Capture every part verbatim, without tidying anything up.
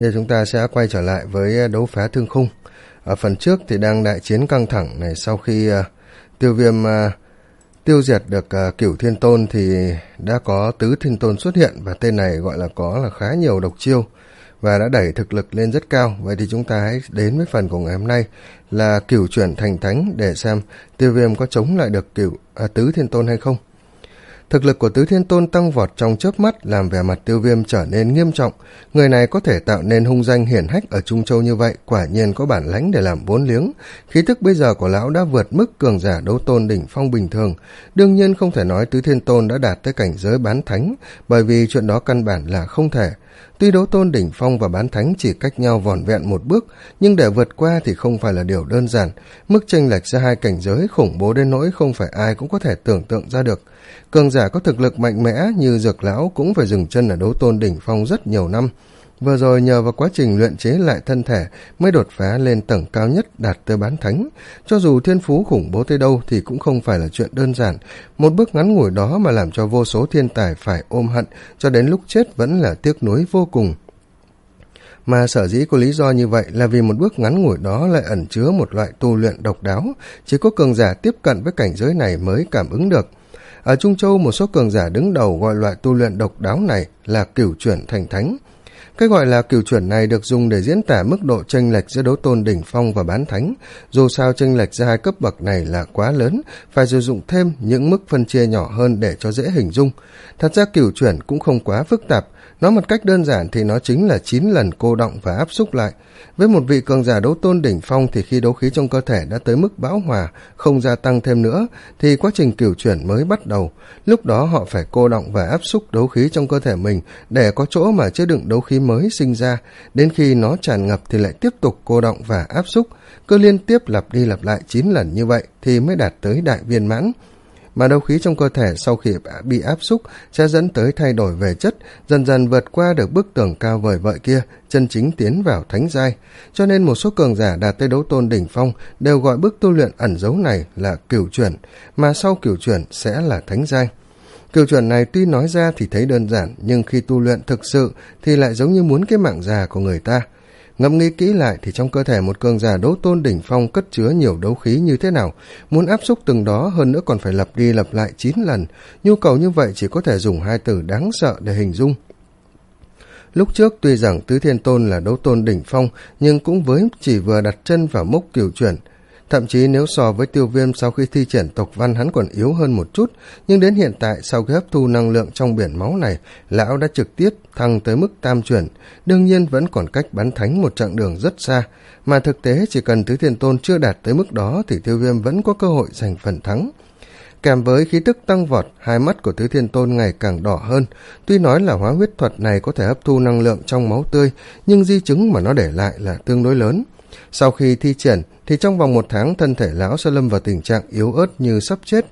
Giờ chúng ta sẽ quay trở lại với đấu phá thương khung. Ở phần trước thì đang đại chiến căng thẳng này, sau khi uh, tiêu viêm uh, tiêu diệt được uh, cửu thiên tôn thì đã có tứ thiên tôn xuất hiện, và tên này gọi là có là khá nhiều độc chiêu và đã đẩy thực lực lên rất cao. Vậy thì chúng ta hãy đến với phần của ngày hôm nay là cửu chuyển thành thánh, để xem tiêu viêm có chống lại được cửu à, tứ thiên tôn hay không. Thực lực của tứ thiên tôn tăng vọt trong chớp mắt, làm vẻ mặt tiêu viêm trở nên nghiêm trọng. Người này có thể tạo nên hung danh hiển hách ở Trung Châu như vậy, quả nhiên có bản lãnh để làm vốn liếng. Khí tức bây giờ của lão đã vượt mức cường giả đấu tôn đỉnh phong bình thường. Đương nhiên không thể nói tứ thiên tôn đã đạt tới cảnh giới bán thánh, bởi vì chuyện đó căn bản là không thể. Tuy đấu tôn đỉnh phong và bán thánh chỉ cách nhau vỏn vẹn một bước, nhưng để vượt qua thì không phải là điều đơn giản. Mức chênh lệch giữa hai cảnh giới khủng bố đến nỗi không phải ai cũng có thể tưởng tượng ra được. Cường giả có thực lực mạnh mẽ như Dược lão cũng phải dừng chân ở đấu tôn đỉnh phong rất nhiều năm. Vừa rồi nhờ vào quá trình luyện chế lại thân thể mới đột phá lên tầng cao nhất, đạt tới bán thánh. Cho dù thiên phú khủng bố tới đâu thì cũng không phải là chuyện đơn giản. Một bước ngắn ngủi đó mà làm cho vô số thiên tài phải ôm hận, cho đến lúc chết vẫn là tiếc nuối vô cùng. Mà sở dĩ có lý do như vậy là vì một bước ngắn ngủi đó lại ẩn chứa một loại tu luyện độc đáo, chỉ có cường giả tiếp cận với cảnh giới này mới cảm ứng được. Ở Trung Châu, một số cường giả đứng đầu gọi loại tu luyện độc đáo này là cửu chuyển thành thánh. Cái gọi là cửu chuyển này được dùng để diễn tả mức độ chênh lệch giữa đấu tôn đỉnh phong và bán thánh. Dù sao chênh lệch giữa hai cấp bậc này là quá lớn, phải sử dụng thêm những mức phân chia nhỏ hơn để cho dễ hình dung. Thật ra cửu chuyển cũng không quá phức tạp, nói một cách đơn giản thì nó chính là chín lần cô động và áp xúc lại. Với một vị cường giả đấu tôn đỉnh phong thì khi đấu khí trong cơ thể đã tới mức bão hòa, không gia tăng thêm nữa, thì quá trình cửu chuyển mới bắt đầu. Lúc đó họ phải cô động và áp xúc đấu khí trong cơ thể mình để có chỗ mà chứa đựng đấu khí mới sinh ra. Đến khi nó tràn ngập thì lại tiếp tục cô động và áp xúc, cứ liên tiếp lặp đi lặp lại chín lần như vậy thì mới đạt tới đại viên mãn. Mà đấu khí trong cơ thể sau khi bị áp xúc sẽ dẫn tới thay đổi về chất, dần dần vượt qua được bức tường cao vời vợi kia, chân chính tiến vào thánh giai. Cho nên một số cường giả đạt tới đấu tôn đỉnh phong đều gọi bước tu luyện ẩn dấu này là cửu chuyển, mà sau cửu chuyển sẽ là thánh giai. Cửu chuyển này tuy nói ra thì thấy đơn giản, nhưng khi tu luyện thực sự thì lại giống như muốn cái mạng già của người ta. Ngẫm nghĩ kỹ lại thì trong cơ thể một cường giả đấu tôn đỉnh phong cất chứa nhiều đấu khí như thế nào, muốn áp xúc từng đó hơn nữa còn phải lặp đi lặp lại chín lần, nhu cầu như vậy chỉ có thể dùng hai từ đáng sợ để hình dung. Lúc trước tuy rằng tứ thiên tôn là đấu tôn đỉnh phong, nhưng cũng với chỉ vừa đặt chân vào mốc cửu chuyển. Thậm chí nếu so với tiêu viêm sau khi thi triển tộc văn hắn còn yếu hơn một chút, nhưng đến hiện tại sau khi hấp thu năng lượng trong biển máu này, lão đã trực tiếp thăng tới mức tam chuyển. Đương nhiên vẫn còn cách bán thánh một chặng đường rất xa, mà thực tế chỉ cần tứ thiên tôn chưa đạt tới mức đó thì tiêu viêm vẫn có cơ hội giành phần thắng. Kèm với khí tức tăng vọt, hai mắt của tứ thiên tôn ngày càng đỏ hơn. Tuy nói là hóa huyết thuật này có thể hấp thu năng lượng trong máu tươi, nhưng di chứng mà nó để lại là tương đối lớn. Sau khi thi triển thì trong vòng một tháng thân thể lão sẽ lâm vào tình trạng yếu ớt như sắp chết.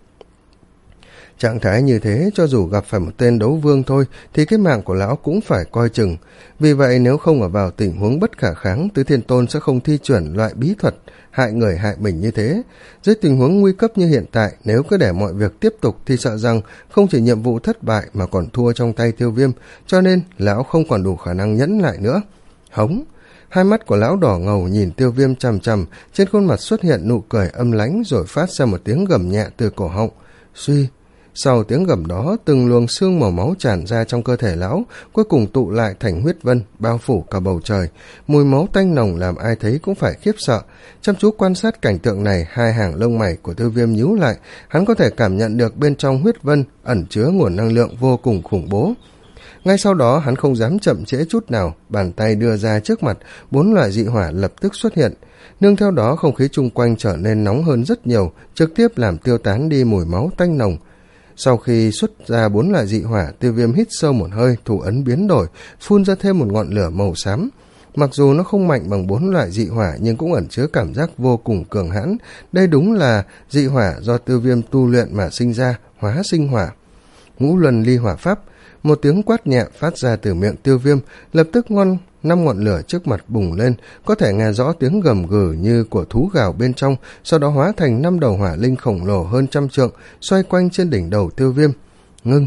Trạng thái như thế, cho dù gặp phải một tên đấu vương thôi thì cái mạng của lão cũng phải coi chừng. Vì vậy nếu không ở vào tình huống bất khả kháng, tứ thiên tôn sẽ không thi chuyển loại bí thuật hại người hại mình như thế. Dưới tình huống nguy cấp như hiện tại, nếu cứ để mọi việc tiếp tục thì sợ rằng không chỉ nhiệm vụ thất bại mà còn thua trong tay tiêu viêm, cho nên lão không còn đủ khả năng nhẫn lại nữa. Hống! Hai mắt của lão đỏ ngầu nhìn tiêu viêm chằm chằm, trên khuôn mặt xuất hiện nụ cười âm lãnh rồi phát ra một tiếng gầm nhẹ từ cổ họng. Suy! Sau tiếng gầm đó, từng luồng xương màu máu tràn ra trong cơ thể lão, cuối cùng tụ lại thành huyết vân, bao phủ cả bầu trời. Mùi máu tanh nồng làm ai thấy cũng phải khiếp sợ. Chăm chú quan sát cảnh tượng này, hai hàng lông mày của tiêu viêm nhíu lại, hắn có thể cảm nhận được bên trong huyết vân ẩn chứa nguồn năng lượng vô cùng khủng bố. Ngay sau đó hắn không dám chậm trễ chút nào, bàn tay đưa ra trước mặt, bốn loại dị hỏa lập tức xuất hiện. Nương theo đó không khí chung quanh trở nên nóng hơn rất nhiều, trực tiếp làm tiêu tán đi mùi máu tanh nồng. Sau khi xuất ra bốn loại dị hỏa, tiêu viêm hít sâu một hơi, thủ ấn biến đổi, phun ra thêm một ngọn lửa màu xám. Mặc dù nó không mạnh bằng bốn loại dị hỏa nhưng cũng ẩn chứa cảm giác vô cùng cường hãn. Đây đúng là dị hỏa do tiêu viêm tu luyện mà sinh ra, hóa sinh hỏa. Ngũ luân ly hỏa pháp. Một tiếng quát nhẹ phát ra từ miệng tiêu viêm, lập tức ngon năm ngọn lửa trước mặt bùng lên, có thể nghe rõ tiếng gầm gừ như của thú gào bên trong, sau đó hóa thành năm đầu hỏa linh khổng lồ hơn trăm trượng, xoay quanh trên đỉnh đầu tiêu viêm. Ngưng!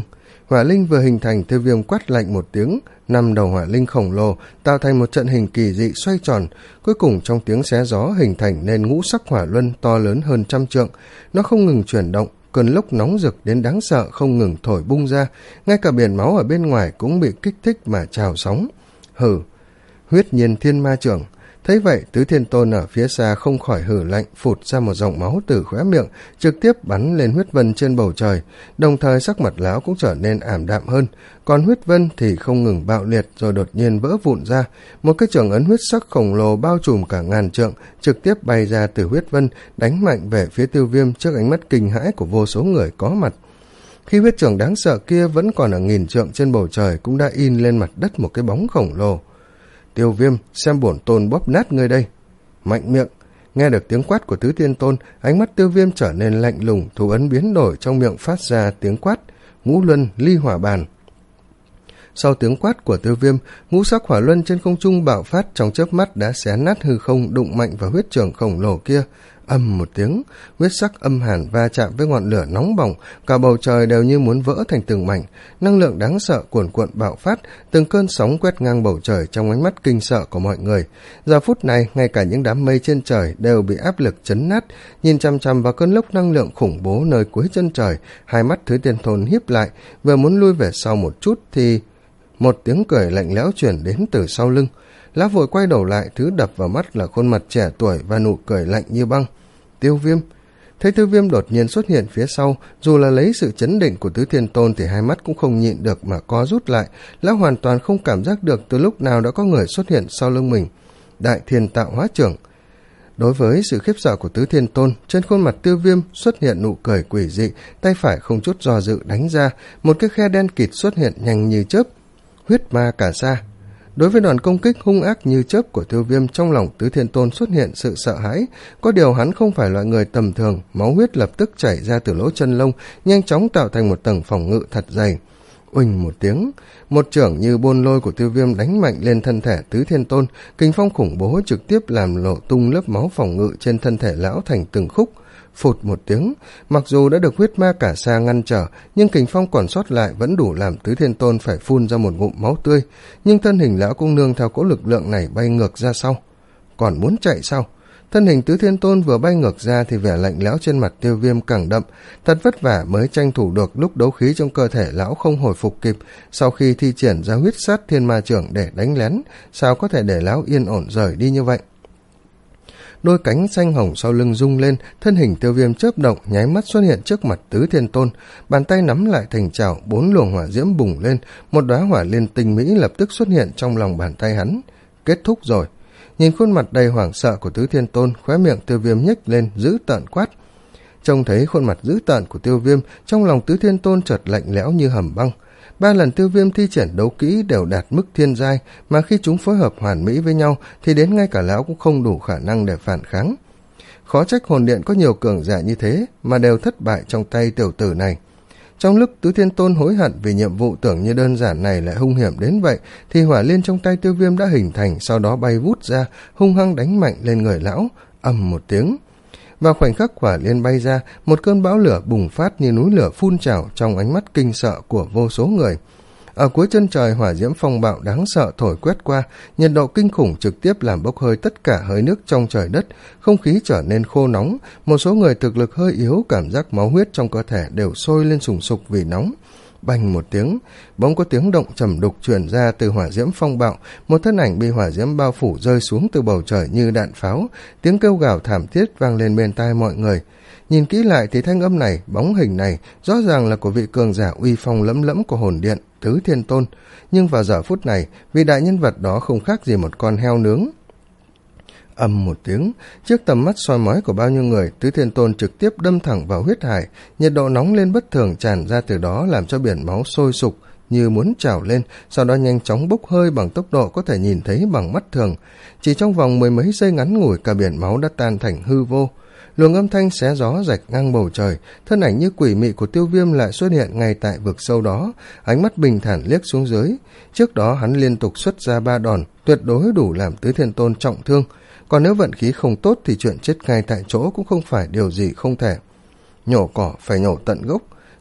Hỏa linh vừa hình thành, Tiêu Viêm quát lạnh một tiếng, năm đầu hỏa linh khổng lồ tạo thành một trận hình kỳ dị xoay tròn, cuối cùng trong tiếng xé gió hình thành nên ngũ sắc hỏa luân to lớn hơn trăm trượng. Nó không ngừng chuyển động, cơn lốc nóng rực đến đáng sợ không ngừng thổi bung ra, ngay cả biển máu ở bên ngoài cũng bị kích thích mà trào sóng. Hừ, huyết nhiên thiên ma trưởng. Thấy vậy, Tứ Thiên Tôn ở phía xa không khỏi hử lạnh, phụt ra một dòng máu từ khóe miệng, trực tiếp bắn lên huyết vân trên bầu trời, đồng thời sắc mặt lão cũng trở nên ảm đạm hơn, còn huyết vân thì không ngừng bạo liệt rồi đột nhiên vỡ vụn ra, một cái trường ấn huyết sắc khổng lồ bao trùm cả ngàn trượng, trực tiếp bay ra từ huyết vân, đánh mạnh về phía Tiêu Viêm trước ánh mắt kinh hãi của vô số người có mặt. Khi huyết trường đáng sợ kia vẫn còn ở nghìn trượng trên bầu trời, cũng đã in lên mặt đất một cái bóng khổng lồ. Tiêu Viêm, xem bổn tôn bóp nát ngươi đây. Mạnh miệng. Nghe được tiếng quát của Tứ Thiên Tôn, ánh mắt Tiêu Viêm trở nên lạnh lùng, thủ ấn biến đổi, trong miệng phát ra tiếng quát: Ngũ luân ly hỏa bàn. Sau tiếng quát của Tiêu Viêm, ngũ sắc hỏa luân trên không trung bạo phát, trong chớp mắt đã xé nát hư không, đụng mạnh vào huyết trường khổng lồ kia. Ầm một tiếng, huyết sắc âm hàn va chạm với ngọn lửa nóng bỏng, cả bầu trời đều như muốn vỡ thành từng mảnh, năng lượng đáng sợ cuồn cuộn bạo phát, từng cơn sóng quét ngang bầu trời trong ánh mắt kinh sợ của mọi người. Giờ phút này, ngay cả những đám mây trên trời đều bị áp lực chấn nát, nhìn chằm chằm vào cơn lốc năng lượng khủng bố nơi cuối chân trời, hai mắt Thứ Thiên Tôn híp lại, vừa muốn lui về sau một chút thì một tiếng cười lạnh lẽo truyền đến từ sau lưng. Lão vội quay đầu lại, thứ đập vào mắt là khuôn mặt trẻ tuổi và nụ cười lạnh như băng. Tiêu Viêm. Thấy Tiêu Viêm đột nhiên xuất hiện phía sau, dù là lấy sự chấn định của Tứ Thiên Tôn thì hai mắt cũng không nhịn được mà co rút lại. Lão hoàn toàn không cảm giác được từ lúc nào đã có người xuất hiện sau lưng mình. Đại Thiên Tạo Hóa Trưởng. Đối với sự khiếp sợ của Tứ Thiên Tôn, trên khuôn mặt Tiêu Viêm xuất hiện nụ cười quỷ dị, tay phải không chút do dự đánh ra, một cái khe đen kịt xuất hiện nhanh như chớp. Huyết ma cả sa. Đối với đòn công kích hung ác như chớp của Tiêu Viêm, trong lòng Tứ Thiên Tôn xuất hiện sự sợ hãi. Có điều hắn không phải loại người tầm thường, máu huyết lập tức chảy ra từ lỗ chân lông, nhanh chóng tạo thành một tầng phòng ngự thật dày. Uỳnh một tiếng, một chưởng như bôn lôi của Tiêu Viêm đánh mạnh lên thân thể Tứ Thiên Tôn, kình phong khủng bố trực tiếp làm lộ tung lớp máu phòng ngự trên thân thể lão thành từng khúc. Phụt một tiếng, mặc dù đã được huyết ma cả sa ngăn trở, nhưng kình phong còn sót lại vẫn đủ làm Tứ Thiên Tôn phải phun ra một ngụm máu tươi, nhưng thân hình lão cũng nương theo cỗ lực lượng này bay ngược ra sau. Còn muốn chạy sao? Thân hình Tứ Thiên Tôn vừa bay ngược ra thì vẻ lạnh lẽo trên mặt Tiêu Viêm càng đậm, thật vất vả mới tranh thủ được lúc đấu khí trong cơ thể lão không hồi phục kịp, sau khi thi triển ra huyết sát thiên ma trưởng để đánh lén, sao có thể để lão yên ổn rời đi như vậy. Đôi cánh xanh hồng sau lưng rung lên, thân hình Tiêu Viêm chớp động, nháy mắt xuất hiện trước mặt Tứ Thiên Tôn, bàn tay nắm lại thành chảo, bốn luồng hỏa diễm bùng lên, một đóa hỏa liên tinh mỹ lập tức xuất hiện trong lòng bàn tay hắn. Kết thúc rồi. Nhìn khuôn mặt đầy hoảng sợ của Tứ Thiên Tôn, khóe miệng Tiêu Viêm nhếch lên, dữ tợn quát. Trông thấy khuôn mặt dữ tợn của Tiêu Viêm, trong lòng Tứ Thiên Tôn chợt lạnh lẽo như hầm băng. Ba lần Tiêu Viêm thi triển đấu kỹ đều đạt mức thiên giai, mà khi chúng phối hợp hoàn mỹ với nhau thì đến ngay cả lão cũng không đủ khả năng để phản kháng. Khó trách hồn điện có nhiều cường giả như thế mà đều thất bại trong tay tiểu tử này. Trong lúc Tứ Thiên Tôn hối hận vì nhiệm vụ tưởng như đơn giản này lại hung hiểm đến vậy, thì hỏa liên trong tay Tiêu Viêm đã hình thành, sau đó bay vút ra, hung hăng đánh mạnh lên người lão. Ầm một tiếng. Vào khoảnh khắc hỏa liên bay ra, một cơn bão lửa bùng phát như núi lửa phun trào trong ánh mắt kinh sợ của vô số người. Ở cuối chân trời, hỏa diễm phong bạo đáng sợ thổi quét qua, nhiệt độ kinh khủng trực tiếp làm bốc hơi tất cả hơi nước trong trời đất, không khí trở nên khô nóng, một số người thực lực hơi yếu cảm giác máu huyết trong cơ thể đều sôi lên sùng sục vì nóng. Bành một tiếng, bỗng có tiếng động trầm đục truyền ra từ hỏa diễm phong bạo, một thân ảnh bị hỏa diễm bao phủ rơi xuống từ bầu trời như đạn pháo, tiếng kêu gào thảm thiết vang lên bên tai mọi người. Nhìn kỹ lại thì thanh âm này, bóng hình này rõ ràng là của vị cường giả uy phong lẫm lẫm của hồn điện Tứ Thiên Tôn, nhưng vào giờ phút này, vị đại nhân vật đó không khác gì một con heo nướng. Ầm một tiếng, trước tầm mắt soi mói của bao nhiêu người, Tứ Thiên Tôn trực tiếp đâm thẳng vào huyết hải, nhiệt độ nóng lên bất thường tràn ra từ đó làm cho biển máu sôi sục như muốn trào lên, sau đó nhanh chóng bốc hơi bằng tốc độ có thể nhìn thấy bằng mắt thường. Chỉ trong vòng mười mấy giây ngắn ngủi, cả biển máu đã tan thành hư vô. Luồng âm thanh xé gió rạch ngang bầu trời, thân ảnh như quỷ mị của Tiêu Viêm lại xuất hiện ngay tại vực sâu đó, ánh mắt bình thản liếc xuống dưới. Trước đó hắn liên tục xuất ra ba đòn, tuyệt đối đủ làm Tứ Thiên Tôn trọng thương, còn nếu vận khí không tốt thì chuyện chết ngay tại chỗ cũng không phải điều gì không thể. Nhổ cỏ phải nhổ tận gốc.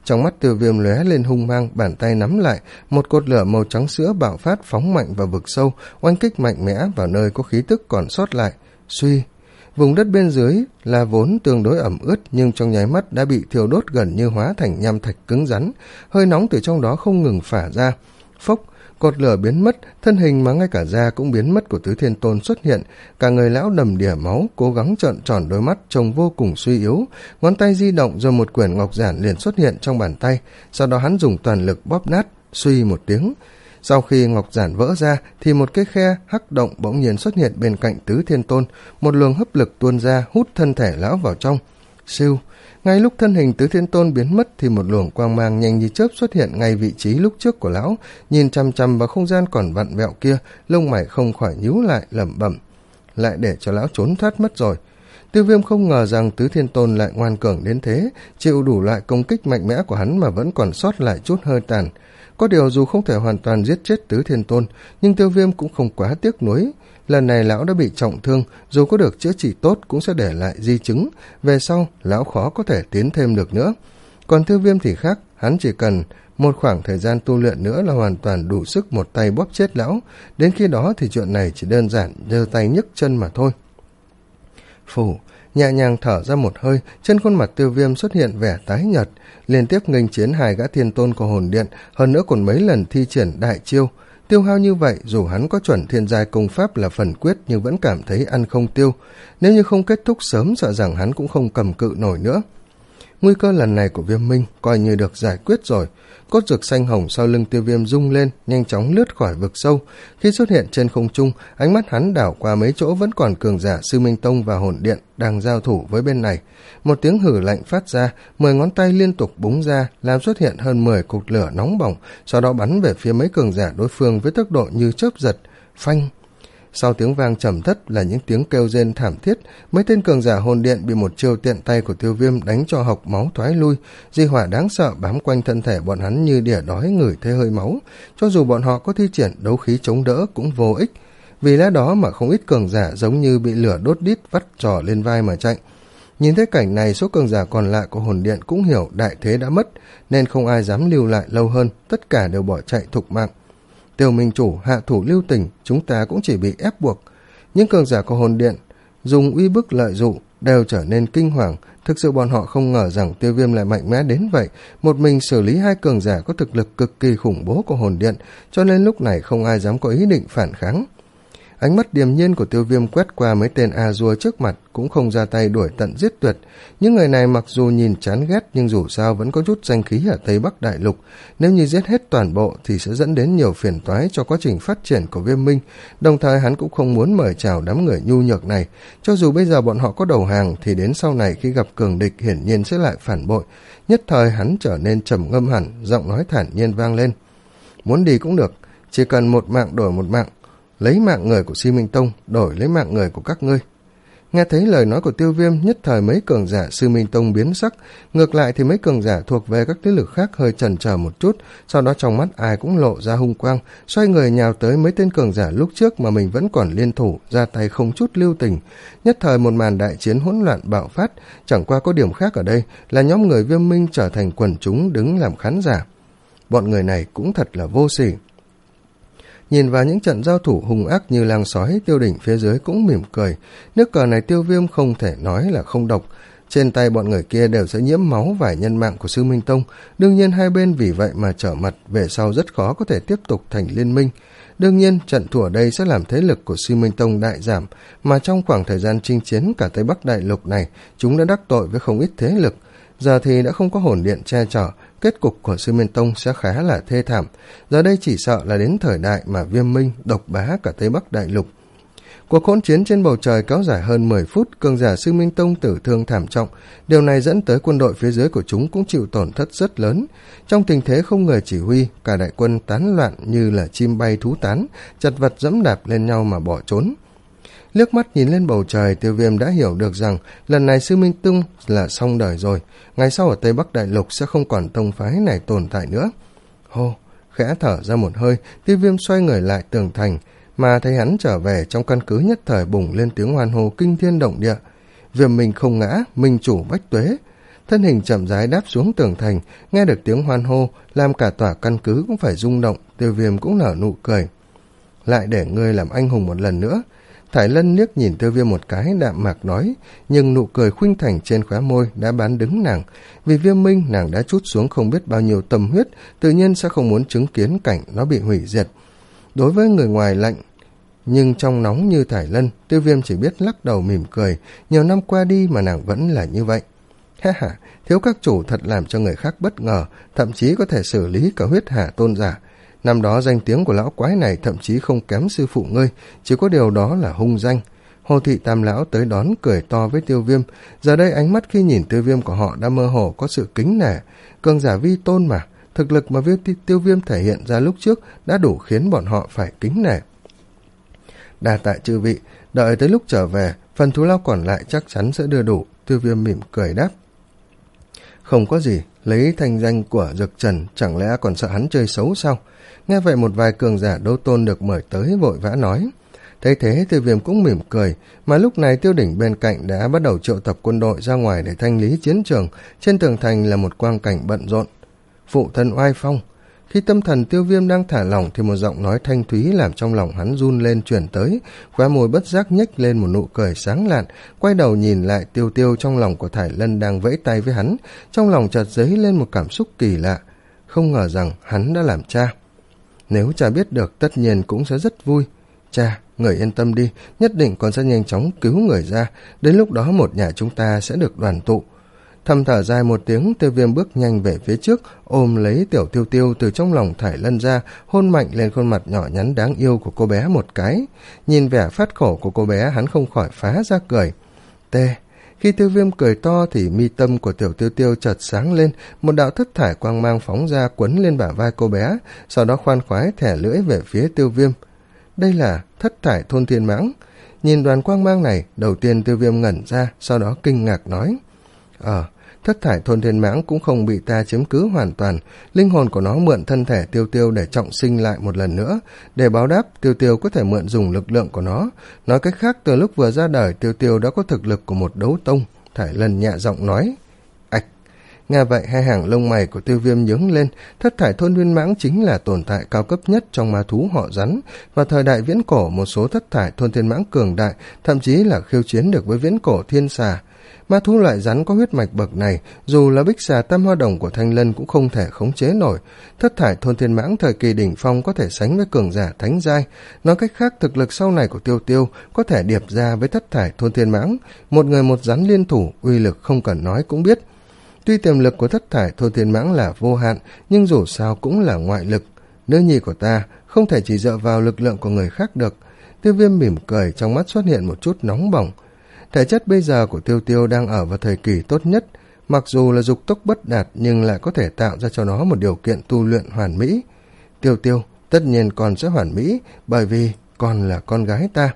Trong mắt Tiêu Viêm lóe lên hung mang, bàn tay nắm lại, một cột lửa màu trắng sữa bạo phát phóng mạnh vào vực sâu, oanh kích mạnh mẽ vào nơi có khí tức còn sót lại. Suy, vùng đất bên dưới là vốn tương đối ẩm ướt, nhưng trong nháy mắt đã bị thiêu đốt gần như hóa thành nham thạch cứng rắn, hơi nóng từ trong đó không ngừng phả ra. Phốc, cột lửa biến mất, thân hình mà ngay cả da cũng biến mất của Tứ Thiên Tôn xuất hiện, cả người lão đầm đìa máu, cố gắng trợn tròn đôi mắt trông vô cùng suy yếu, ngón tay di động rồi một quyển ngọc giản liền xuất hiện trong bàn tay, sau đó hắn dùng toàn lực bóp nát, suy một tiếng. Sau khi ngọc giản vỡ ra thì một cái khe hắc động bỗng nhiên xuất hiện bên cạnh Tứ Thiên Tôn, một luồng hấp lực tuôn ra hút thân thể lão vào trong. Siêu, ngay lúc thân hình Tứ Thiên Tôn biến mất thì một luồng quang mang nhanh như chớp xuất hiện ngay vị trí lúc trước của lão, nhìn chằm chằm vào không gian còn vặn vẹo kia, lông mày không khỏi nhíu lại, lẩm bẩm: lại để cho lão trốn thoát mất rồi. Tiêu Viêm không ngờ rằng Tứ Thiên Tôn lại ngoan cường đến thế, chịu đủ loại công kích mạnh mẽ của hắn mà vẫn còn sót lại chút hơi tàn. Có điều dù không thể hoàn toàn giết chết Tứ Thiên Tôn, nhưng Tiêu Viêm cũng không quá tiếc nuối. Lần này lão đã bị trọng thương, dù có được chữa trị tốt cũng sẽ để lại di chứng, về sau lão khó có thể tiến thêm được nữa. Còn Tiêu Viêm thì khác, hắn chỉ cần một khoảng thời gian tu luyện nữa là hoàn toàn đủ sức một tay bóp chết lão, đến khi đó thì chuyện này chỉ đơn giản giơ tay nhấc chân mà thôi. Phù, nhẹ nhàng thở ra một hơi, trên khuôn mặt Tiêu Viêm xuất hiện vẻ tái nhợt, liên tiếp nghênh chiến hai gã thiên tôn của hồn điện, hơn nữa còn mấy lần thi triển đại chiêu. Tiêu hao như vậy, dù hắn có chuẩn thiên giai công pháp là phần quyết nhưng vẫn cảm thấy ăn không tiêu, nếu như không kết thúc sớm sợ rằng hắn cũng không cầm cự nổi nữa. Nguy cơ lần này của Viêm Minh coi như được giải quyết rồi. Cốt dược xanh hồng sau lưng Tiêu Viêm rung lên, nhanh chóng lướt khỏi vực sâu. Khi xuất hiện trên không trung, ánh mắt hắn đảo qua mấy chỗ vẫn còn cường giả Sư Minh Tông và hồn điện đang giao thủ với bên này. Một tiếng hử lạnh phát ra, mười ngón tay liên tục búng ra, làm xuất hiện hơn mười cột lửa nóng bỏng, sau đó bắn về phía mấy cường giả đối phương với tốc độ như chớp giật. Phanh! Sau tiếng vang trầm thấp là những tiếng kêu rên thảm thiết, mấy tên cường giả hồn điện bị một chiêu tiện tay của Tiêu Viêm đánh cho hộc máu thoái lui, di hỏa đáng sợ bám quanh thân thể bọn hắn như đỉa đói ngửi thấy hơi máu, cho dù bọn họ có thi triển đấu khí chống đỡ cũng vô ích, vì lẽ đó mà không ít cường giả giống như bị lửa đốt đít vắt trò lên vai mà chạy. Nhìn thấy cảnh này, số cường giả còn lại của hồn điện cũng hiểu đại thế đã mất, nên không ai dám lưu lại lâu hơn, tất cả đều bỏ chạy thục mạng. Tiêu Minh Chủ hạ thủ lưu tình, chúng ta cũng chỉ bị ép buộc. Những cường giả của hồn điện dùng uy bức lợi dụ đều trở nên kinh hoàng, thực sự bọn họ không ngờ rằng Tiêu Viêm lại mạnh mẽ đến vậy, một mình xử lý hai cường giả có thực lực cực kỳ khủng bố của hồn điện, cho nên lúc này không ai dám có ý định phản kháng. Ánh mắt điềm nhiên của Tiêu Viêm quét qua mấy tên A-dua trước mặt, cũng không ra tay đuổi tận giết tuyệt. Những người này mặc dù nhìn chán ghét nhưng dù sao vẫn có chút danh khí ở Tây Bắc Đại Lục, nếu như giết hết toàn bộ thì sẽ dẫn đến nhiều phiền toái cho quá trình phát triển của Viêm Minh, đồng thời hắn cũng không muốn mời chào đám người nhu nhược này, cho dù bây giờ bọn họ có đầu hàng thì đến sau này khi gặp cường địch hiển nhiên sẽ lại phản bội. Nhất thời hắn trở nên trầm ngâm hẳn, giọng nói thản nhiên vang lên: muốn đi cũng được, chỉ cần một mạng đổi một mạng, lấy mạng người của Sư Minh Tông đổi lấy mạng người của các ngươi. Nghe thấy lời nói của Tiêu Viêm, nhất thời mấy cường giả Sư Minh Tông biến sắc, ngược lại thì mấy cường giả thuộc về các thế lực khác hơi chần chờ một chút, sau đó trong mắt ai cũng lộ ra hung quang, xoay người nhào tới mấy tên cường giả lúc trước mà mình vẫn còn liên thủ, ra tay không chút lưu tình. Nhất thời một màn đại chiến hỗn loạn bạo phát, chẳng qua có điểm khác ở đây là nhóm người Viêm Minh trở thành quần chúng đứng làm khán giả. Bọn người này cũng thật là vô sỉ. Nhìn vào những trận giao thủ hung ác như lang sói, Tiêu Đỉnh phía dưới cũng mỉm cười. Nước cờ này Tiêu Viêm không thể nói là không độc. Trên tay bọn người kia đều sẽ nhiễm máu vài nhân mạng của Sư Minh Tông. Đương nhiên hai bên vì vậy mà trở mặt, về sau rất khó có thể tiếp tục thành liên minh. Đương nhiên trận thua ở đây sẽ làm thế lực của Sư Minh Tông đại giảm, mà trong khoảng thời gian chinh chiến cả Tây Bắc Đại Lục này, chúng đã đắc tội với không ít thế lực. Giờ thì đã không có hồn điện che chở, kết cục của Sư Minh Tông sẽ khá là thê thảm. Giờ đây chỉ sợ là đến thời đại mà Viêm Minh độc bá cả Tây Bắc Đại Lục. Cuộc hỗn chiến trên bầu trời kéo dài hơn mười phút, cường giả Sư Minh Tông tử thương thảm trọng. Điều này dẫn tới quân đội phía dưới của chúng cũng chịu tổn thất rất lớn. Trong tình thế không người chỉ huy, cả đại quân tán loạn như là chim bay thú tán, chật vật dẫm đạp lên nhau mà bỏ trốn. Liếc mắt nhìn lên bầu trời, Tiêu Viêm đã hiểu được rằng lần này Sư Minh Tông là xong đời rồi, ngày sau ở Tây Bắc Đại Lục sẽ không còn tông phái này tồn tại nữa. Hô, khẽ thở ra một hơi, Tiêu Viêm xoay người lại tường thành, mà thấy hắn trở về, trong căn cứ nhất thời bùng lên tiếng hoan hô kinh thiên động địa. Viêm Minh không ngã, minh chủ bách tuế. thân hình chậm rãi đáp xuống tường thành, nghe được tiếng hoan hô, làm cả tòa căn cứ cũng phải rung động. Tiêu Viêm cũng nở nụ cười. Lại để ngươi làm anh hùng một lần nữa. Thải Lân liếc nhìn Tiêu Viêm một cái, đạm mạc nói, nhưng nụ cười khuynh thành trên khóe môi đã bán đứng nàng. Vì Viêm Minh, nàng đã trút xuống không biết bao nhiêu tâm huyết, tự nhiên sẽ không muốn chứng kiến cảnh nó bị hủy diệt. Đối với người ngoài lạnh nhưng trong nóng như Thải Lân, Tiêu Viêm chỉ biết lắc đầu mỉm cười. Nhiều năm qua đi mà nàng vẫn là như vậy. Ha ha, thiếu các chủ thật làm cho người khác bất ngờ, thậm chí có thể xử lý cả huyết hà tôn giả. Năm đó danh tiếng của lão quái này thậm chí không kém sư phụ ngươi, chỉ có điều đó là hung danh. Hồ Thị Tam lão tới đón, cười to với Tiêu Viêm. Giờ đây ánh mắt khi nhìn Tiêu Viêm của họ đã mơ hồ có sự kính nể. Cường giả vi tôn mà, thực lực mà Tiêu Viêm thể hiện ra lúc trước đã đủ khiến bọn họ phải kính nể. Đa tạ chư vị, đợi tới lúc trở về, phần thù lao còn lại chắc chắn sẽ đưa đủ. Tiêu Viêm mỉm cười đáp. Không có gì, lấy thanh danh của Dực Trần, chẳng lẽ còn sợ hắn chơi xấu sao? Nghe vậy một vài cường giả đấu tôn được mời tới vội vã nói. Thấy thế Tiêu Viêm cũng mỉm cười, mà lúc này Tiêu Đỉnh bên cạnh đã bắt đầu triệu tập quân đội ra ngoài để thanh lý chiến trường. Trên tường thành là một quang cảnh bận rộn. Phụ thân oai phong. Khi tâm thần Tiêu Viêm đang thả lỏng thì một giọng nói thanh thúy làm trong lòng hắn run lên truyền tới, khóe môi bất giác nhếch lên một nụ cười sáng lạn, quay đầu nhìn lại Tiêu Tiêu trong lòng của Thải Lân đang vẫy tay với hắn, trong lòng chợt dấy lên một cảm xúc kỳ lạ, không ngờ rằng hắn đã làm cha. Nếu cha biết được tất nhiên cũng sẽ rất vui. Cha, người yên tâm đi, nhất định con sẽ nhanh chóng cứu người ra, đến lúc đó một nhà chúng ta sẽ được đoàn tụ. Thầm thở dài một tiếng, Tiêu Viêm bước nhanh về phía trước, ôm lấy tiểu Tiêu Tiêu từ trong lòng Thải Lân ra, hôn mạnh lên khuôn mặt nhỏ nhắn đáng yêu của cô bé một cái. Nhìn vẻ phát khổ của cô bé, hắn không khỏi phá ra cười. Tê. Khi Tiêu Viêm cười to thì mi tâm của tiểu Tiêu Tiêu chợt sáng lên, một đạo thất thải quang mang phóng ra quấn lên bả vai cô bé, sau đó khoan khoái thẻ lưỡi về phía Tiêu Viêm. Đây là thất thải thôn thiên mãng. Nhìn đoàn quang mang này, đầu tiên Tiêu Viêm ngẩn ra, sau đó kinh ngạc nói. Ờ, thất thải thôn thiên mãng cũng không bị ta chiếm cứ hoàn toàn, linh hồn của nó mượn thân thể Tiêu Tiêu để trọng sinh lại một lần nữa. Để báo đáp, Tiêu Tiêu có thể mượn dùng lực lượng của nó. Nói cách khác, từ lúc vừa ra đời, Tiêu Tiêu đã có thực lực của một đấu tông. Thải Lân nhẹ giọng nói. Ạch. Nghe vậy hai hàng lông mày của Tiêu Viêm nhướng lên. Thất thải thôn thiên mãng chính là tồn tại cao cấp nhất trong ma thú họ rắn. Vào thời đại viễn cổ, một số thất thải thôn thiên mãng cường đại, thậm chí là khiêu chiến được với viễn cổ thiên xà. Ma thú loại rắn có huyết mạch bậc này, dù là bích xà tam hoa đồng của Thanh Lân cũng không thể khống chế nổi. Thất thải thôn thiên mãng thời kỳ đỉnh phong có thể sánh với cường giả thánh giai. Nói cách khác, thực lực sau này của Tiêu Tiêu có thể điệp ra với thất thải thôn thiên mãng. Một người một rắn liên thủ, uy lực không cần nói cũng biết. Tuy tiềm lực của thất thải thôn thiên mãng là vô hạn, nhưng dù sao cũng là ngoại lực. Nữ nhi của ta không thể chỉ dựa vào lực lượng của người khác được. Tiêu Viêm mỉm cười, trong mắt xuất hiện một chút nóng bỏng. Thể chất bây giờ của Tiêu Tiêu đang ở vào thời kỳ tốt nhất, mặc dù là dục tốc bất đạt nhưng lại có thể tạo ra cho nó một điều kiện tu luyện hoàn mỹ. Tiêu Tiêu, tất nhiên con sẽ hoàn mỹ, bởi vì con là con gái ta.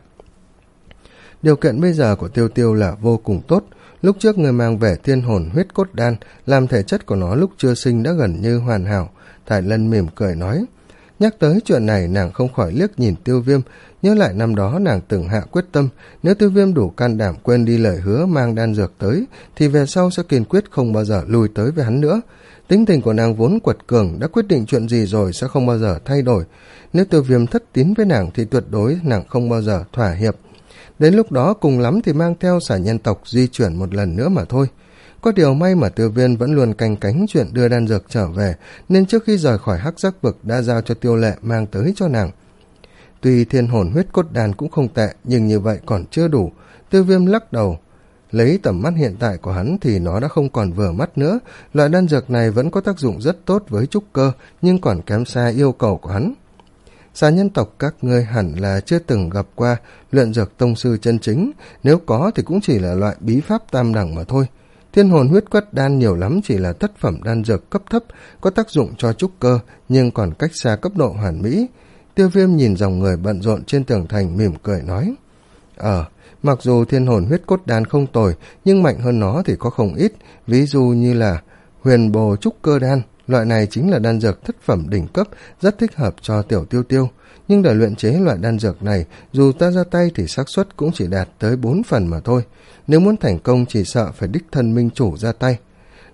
Điều kiện bây giờ của Tiêu Tiêu là vô cùng tốt. Lúc trước người mang về thiên hồn huyết cốt đan, làm thể chất của nó lúc chưa sinh đã gần như hoàn hảo. Thải Lân mỉm cười nói. Nhắc tới chuyện này, nàng không khỏi liếc nhìn Tiêu Viêm, nhớ lại năm đó nàng từng hạ quyết tâm, nếu Tiêu Viêm đủ can đảm quên đi lời hứa mang đan dược tới, thì về sau sẽ kiên quyết không bao giờ lui tới với hắn nữa. Tính tình của nàng vốn quật cường, đã quyết định chuyện gì rồi sẽ không bao giờ thay đổi. Nếu Tiêu Viêm thất tín với nàng thì tuyệt đối nàng không bao giờ thỏa hiệp. Đến lúc đó cùng lắm thì mang theo xà nhân tộc di chuyển một lần nữa mà thôi. Có điều may mà Tiêu Viên vẫn luôn canh cánh chuyện đưa đan dược trở về, nên trước khi rời khỏi hắc giác vực đã giao cho Tiêu Lệ mang tới cho nàng. Tuy thiên hồn huyết cốt đan cũng không tệ, nhưng như vậy còn chưa đủ. Tiêu Viêm lắc đầu. Lấy tầm mắt hiện tại của hắn thì nó đã không còn vừa mắt nữa. Loại đan dược này vẫn có tác dụng rất tốt với trúc cơ, nhưng còn kém xa yêu cầu của hắn. Xà nhân tộc các ngươi hẳn là chưa từng gặp qua luyện dược tông sư chân chính, nếu có thì cũng chỉ là loại bí pháp tam đẳng mà thôi. Thiên hồn huyết cốt đan nhiều lắm chỉ là thất phẩm đan dược cấp thấp, có tác dụng cho trúc cơ, nhưng còn cách xa cấp độ hoàn mỹ. Tiêu Viêm nhìn dòng người bận rộn trên tường thành mỉm cười nói. Ờ, mặc dù thiên hồn huyết cốt đan không tồi, nhưng mạnh hơn nó thì có không ít, ví dụ như là huyền bồ trúc cơ đan. Loại này chính là đan dược thất phẩm đỉnh cấp, rất thích hợp cho tiểu Tiêu Tiêu. Nhưng để luyện chế loại đan dược này, dù ta ra tay thì xác suất cũng chỉ đạt tới bốn phần mà thôi. Nếu muốn thành công chỉ sợ phải đích thân minh chủ ra tay.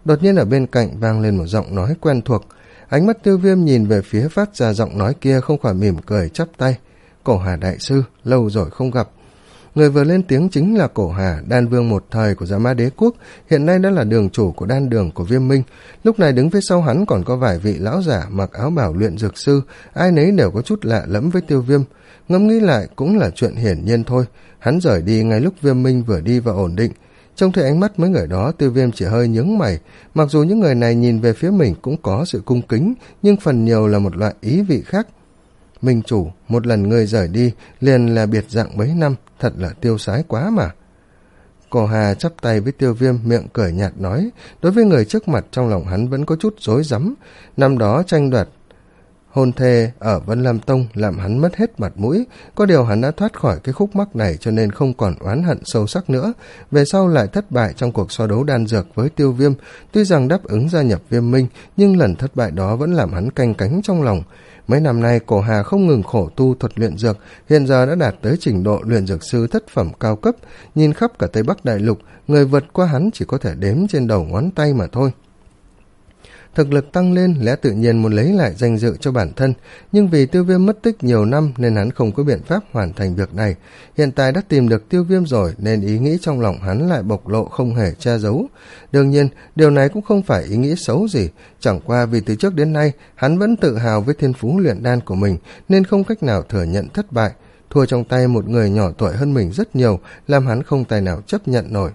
Đột nhiên ở bên cạnh vang lên một giọng nói quen thuộc. Ánh mắt Tiêu Viêm nhìn về phía phát ra giọng nói kia, không khỏi mỉm cười chắp tay. Cổ Hà đại sư, lâu rồi không gặp. Người vừa lên tiếng chính là Cổ Hà, đan vương một thời của Dạ Ma Đế quốc, hiện nay đã là đường chủ của đan đường của Viêm Minh. Lúc này đứng phía sau hắn còn có vài vị lão giả mặc áo bào luyện dược sư, ai nấy đều có chút lạ lẫm với Tiêu Viêm. Ngẫm nghĩ lại cũng là chuyện hiển nhiên thôi, hắn rời đi ngay lúc Viêm Minh vừa đi vào ổn định. Trông thấy ánh mắt mấy người đó, Tiêu Viêm chỉ hơi nhướng mày. Mặc dù những người này nhìn về phía mình cũng có sự cung kính, nhưng phần nhiều là một loại ý vị khác. Minh chủ, một lần người rời đi liền là biệt dạng mấy năm, thật là tiêu sái quá mà. Cổ Hà chắp tay với Tiêu Viêm, miệng cười nhạt nói. Đối với người trước mặt, trong lòng hắn vẫn có chút rối rắm. Năm đó tranh đoạt hôn thê ở Vân Lam Tông làm hắn mất hết mặt mũi, có điều hắn đã thoát khỏi cái khúc mắc này cho nên không còn oán hận sâu sắc nữa. Về sau lại thất bại trong cuộc so đấu đan dược với Tiêu Viêm, tuy rằng đáp ứng gia nhập Viêm Minh, nhưng lần thất bại đó vẫn làm hắn canh cánh trong lòng. Mấy năm nay Cổ Hà không ngừng khổ tu thuật luyện dược, hiện giờ đã đạt tới trình độ luyện dược sư thất phẩm cao cấp, nhìn khắp cả Tây Bắc Đại Lục, người vượt qua hắn chỉ có thể đếm trên đầu ngón tay mà thôi. Thực lực tăng lên, lẽ tự nhiên muốn lấy lại danh dự cho bản thân, nhưng vì Tiêu Viêm mất tích nhiều năm nên hắn không có biện pháp hoàn thành việc này. Hiện tại đã tìm được Tiêu Viêm rồi nên ý nghĩ trong lòng hắn lại bộc lộ không hề che giấu. Đương nhiên, điều này cũng không phải ý nghĩ xấu gì, chẳng qua vì từ trước đến nay hắn vẫn tự hào với thiên phú luyện đan của mình nên không cách nào thừa nhận thất bại. Thua trong tay một người nhỏ tuổi hơn mình rất nhiều, làm hắn không tài nào chấp nhận nổi.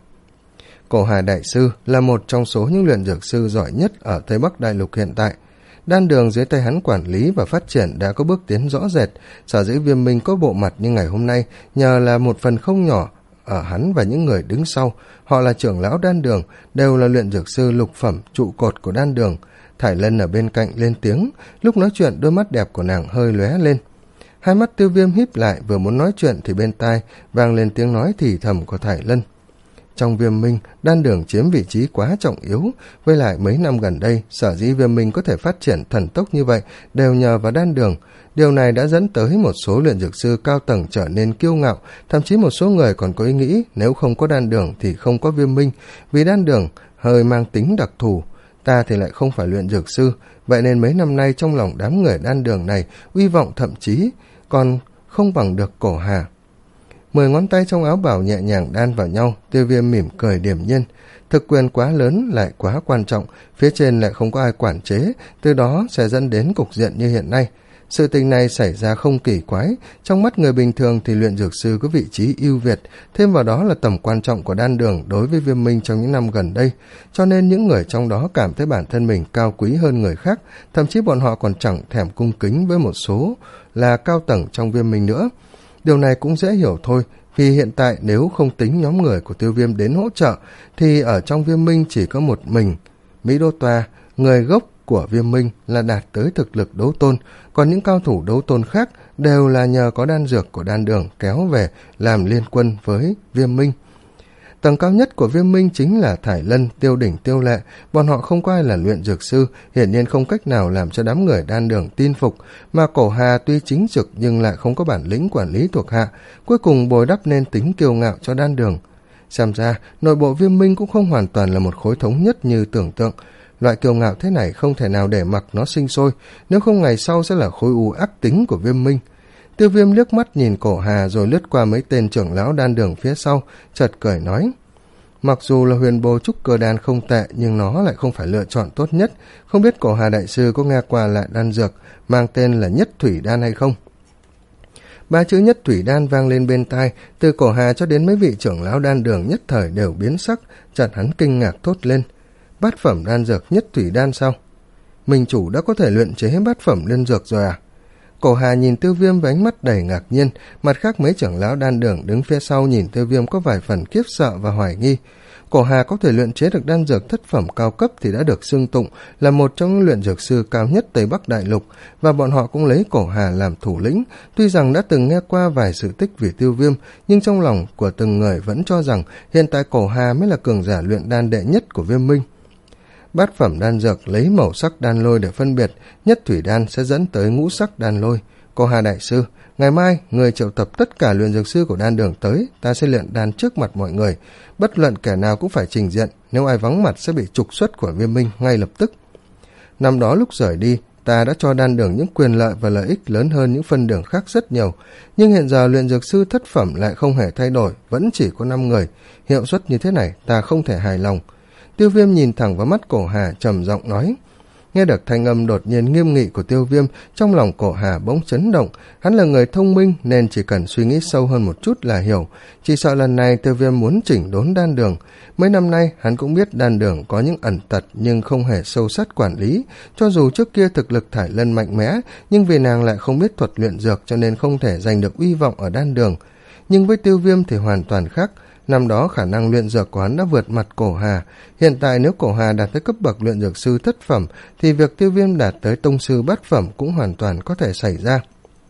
Cổ Hà đại sư là một trong số những luyện dược sư giỏi nhất ở Tây Bắc Đại Lục hiện tại. Đan đường dưới tay hắn quản lý và phát triển đã có bước tiến rõ rệt, sở dĩ Viêm Minh có bộ mặt như ngày hôm nay nhờ là một phần không nhỏ ở hắn và những người đứng sau. Họ là trưởng lão đan đường, đều là luyện dược sư lục phẩm trụ cột của đan đường. Thải Lân ở bên cạnh lên tiếng, lúc nói chuyện đôi mắt đẹp của nàng hơi lóe lên. Hai mắt Tiêu Viêm híp lại, vừa muốn nói chuyện thì bên tai vang lên tiếng nói thì thầm của Thải Lân. Trong Viêm Minh, đan đường chiếm vị trí quá trọng yếu, với lại mấy năm gần đây, sở dĩ Viêm Minh có thể phát triển thần tốc như vậy đều nhờ vào đan đường. Điều này đã dẫn tới một số luyện dược sư cao tầng trở nên kiêu ngạo, thậm chí một số người còn có ý nghĩ nếu không có đan đường thì không có Viêm Minh, vì đan đường hơi mang tính đặc thù. Ta thì lại không phải luyện dược sư, vậy nên mấy năm nay trong lòng đám người đan đường này uy vọng thậm chí còn không bằng được Cổ Hà. Mười ngón tay trong áo bào nhẹ nhàng đan vào nhau, Tiêu Viêm mỉm cười điềm nhiên. Thực quyền quá lớn lại quá quan trọng, phía trên lại không có ai quản chế, từ đó sẽ dẫn đến cục diện như hiện nay. Sự tình này xảy ra không kỳ quái, trong mắt người bình thường thì luyện dược sư có vị trí ưu việt, thêm vào đó là tầm quan trọng của đan đường đối với Viêm Minh trong những năm gần đây, cho nên những người trong đó cảm thấy bản thân mình cao quý hơn người khác, thậm chí bọn họ còn chẳng thèm cung kính với một số là cao tầng trong Viêm Minh nữa. Điều này cũng dễ hiểu thôi, vì hiện tại nếu không tính nhóm người của Tiêu Viêm đến hỗ trợ, thì ở trong Viêm Minh chỉ có một mình Mỹ Đô Toa, người gốc của Viêm Minh là đạt tới thực lực đấu tôn, còn những cao thủ đấu tôn khác đều là nhờ có đan dược của đan đường kéo về làm liên quân với Viêm Minh. Tầng cao nhất của Viêm Minh chính là Thải Lân, Tiêu Đỉnh, Tiêu Lệ, bọn họ không có ai là luyện dược sư, hiển nhiên không cách nào làm cho đám người đan đường tin phục, mà Cổ Hà tuy chính trực nhưng lại không có bản lĩnh quản lý thuộc hạ, cuối cùng bồi đắp nên tính kiêu ngạo cho đan đường. Xem ra, nội bộ Viêm Minh cũng không hoàn toàn là một khối thống nhất như tưởng tượng. Loại kiêu ngạo thế này không thể nào để mặc nó sinh sôi, nếu không ngày sau sẽ là khối u ác tính của Viêm Minh. Tiêu Viêm liếc mắt nhìn Cổ Hà rồi lướt qua mấy tên trưởng lão đan đường phía sau, chợt cười nói. Mặc dù là huyền bồ trúc cơ đan không tệ, nhưng nó lại không phải lựa chọn tốt nhất. Không biết Cổ Hà đại sư có nghe qua lại đan dược mang tên là Nhất Thủy Đan hay không? Ba chữ Nhất Thủy Đan vang lên bên tai, từ Cổ Hà cho đến mấy vị trưởng lão đan đường nhất thời đều biến sắc, chợt hắn kinh ngạc thốt lên. Bát phẩm đan dược Nhất Thủy Đan sao? Minh chủ đã có thể luyện chế bát phẩm liên dược rồi à? Cổ Hà nhìn Tiêu Viêm với ánh mắt đầy ngạc nhiên, mặt khác mấy trưởng lão đan đường đứng phía sau nhìn Tiêu Viêm có vài phần khiếp sợ và hoài nghi. Cổ Hà có thể luyện chế được đan dược thất phẩm cao cấp thì đã được xưng tụng là một trong những luyện dược sư cao nhất Tây Bắc Đại Lục, và bọn họ cũng lấy Cổ Hà làm thủ lĩnh. Tuy rằng đã từng nghe qua vài sự tích về Tiêu Viêm, nhưng trong lòng của từng người vẫn cho rằng hiện tại Cổ Hà mới là cường giả luyện đan đệ nhất của Viêm Minh. Bát phẩm đan dược lấy màu sắc đan lôi để phân biệt, Nhất Thủy Đan sẽ dẫn tới ngũ sắc đan lôi. Cô Hà đại sư, ngày mai người triệu tập tất cả luyện dược sư của đan đường tới, ta sẽ luyện đan trước mặt mọi người, bất luận kẻ nào cũng phải trình diện, nếu ai vắng mặt sẽ bị trục xuất khỏi Viêm Minh ngay lập tức. Năm đó lúc rời đi, ta đã cho đan đường những quyền lợi và lợi ích lớn hơn những phân đường khác rất nhiều, nhưng hiện giờ luyện dược sư thất phẩm lại không hề thay đổi, vẫn chỉ có năm người, hiệu suất như thế này ta không thể hài lòng. Tiêu Viêm nhìn thẳng vào mắt Cổ Hà, trầm giọng nói. Nghe được thanh âm đột nhiên nghiêm nghị của Tiêu Viêm, trong lòng Cổ Hà bỗng chấn động. Hắn là người thông minh nên chỉ cần suy nghĩ sâu hơn một chút là hiểu. Chỉ sợ lần này Tiêu Viêm muốn chỉnh đốn đan đường. Mấy năm nay hắn cũng biết đan đường có những ẩn tật nhưng không hề sâu sát quản lý. Cho dù trước kia thực lực Thải Lân mạnh mẽ, nhưng vì nàng lại không biết thuật luyện dược cho nên không thể giành được uy vọng ở đan đường. Nhưng với Tiêu Viêm thì hoàn toàn khác. Năm đó khả năng luyện dược của hắn đã vượt mặt Cổ Hà. Hiện tại nếu Cổ Hà đạt tới cấp bậc luyện dược sư thất phẩm thì việc Tiêu Viêm đạt tới tông sư bát phẩm cũng hoàn toàn có thể xảy ra.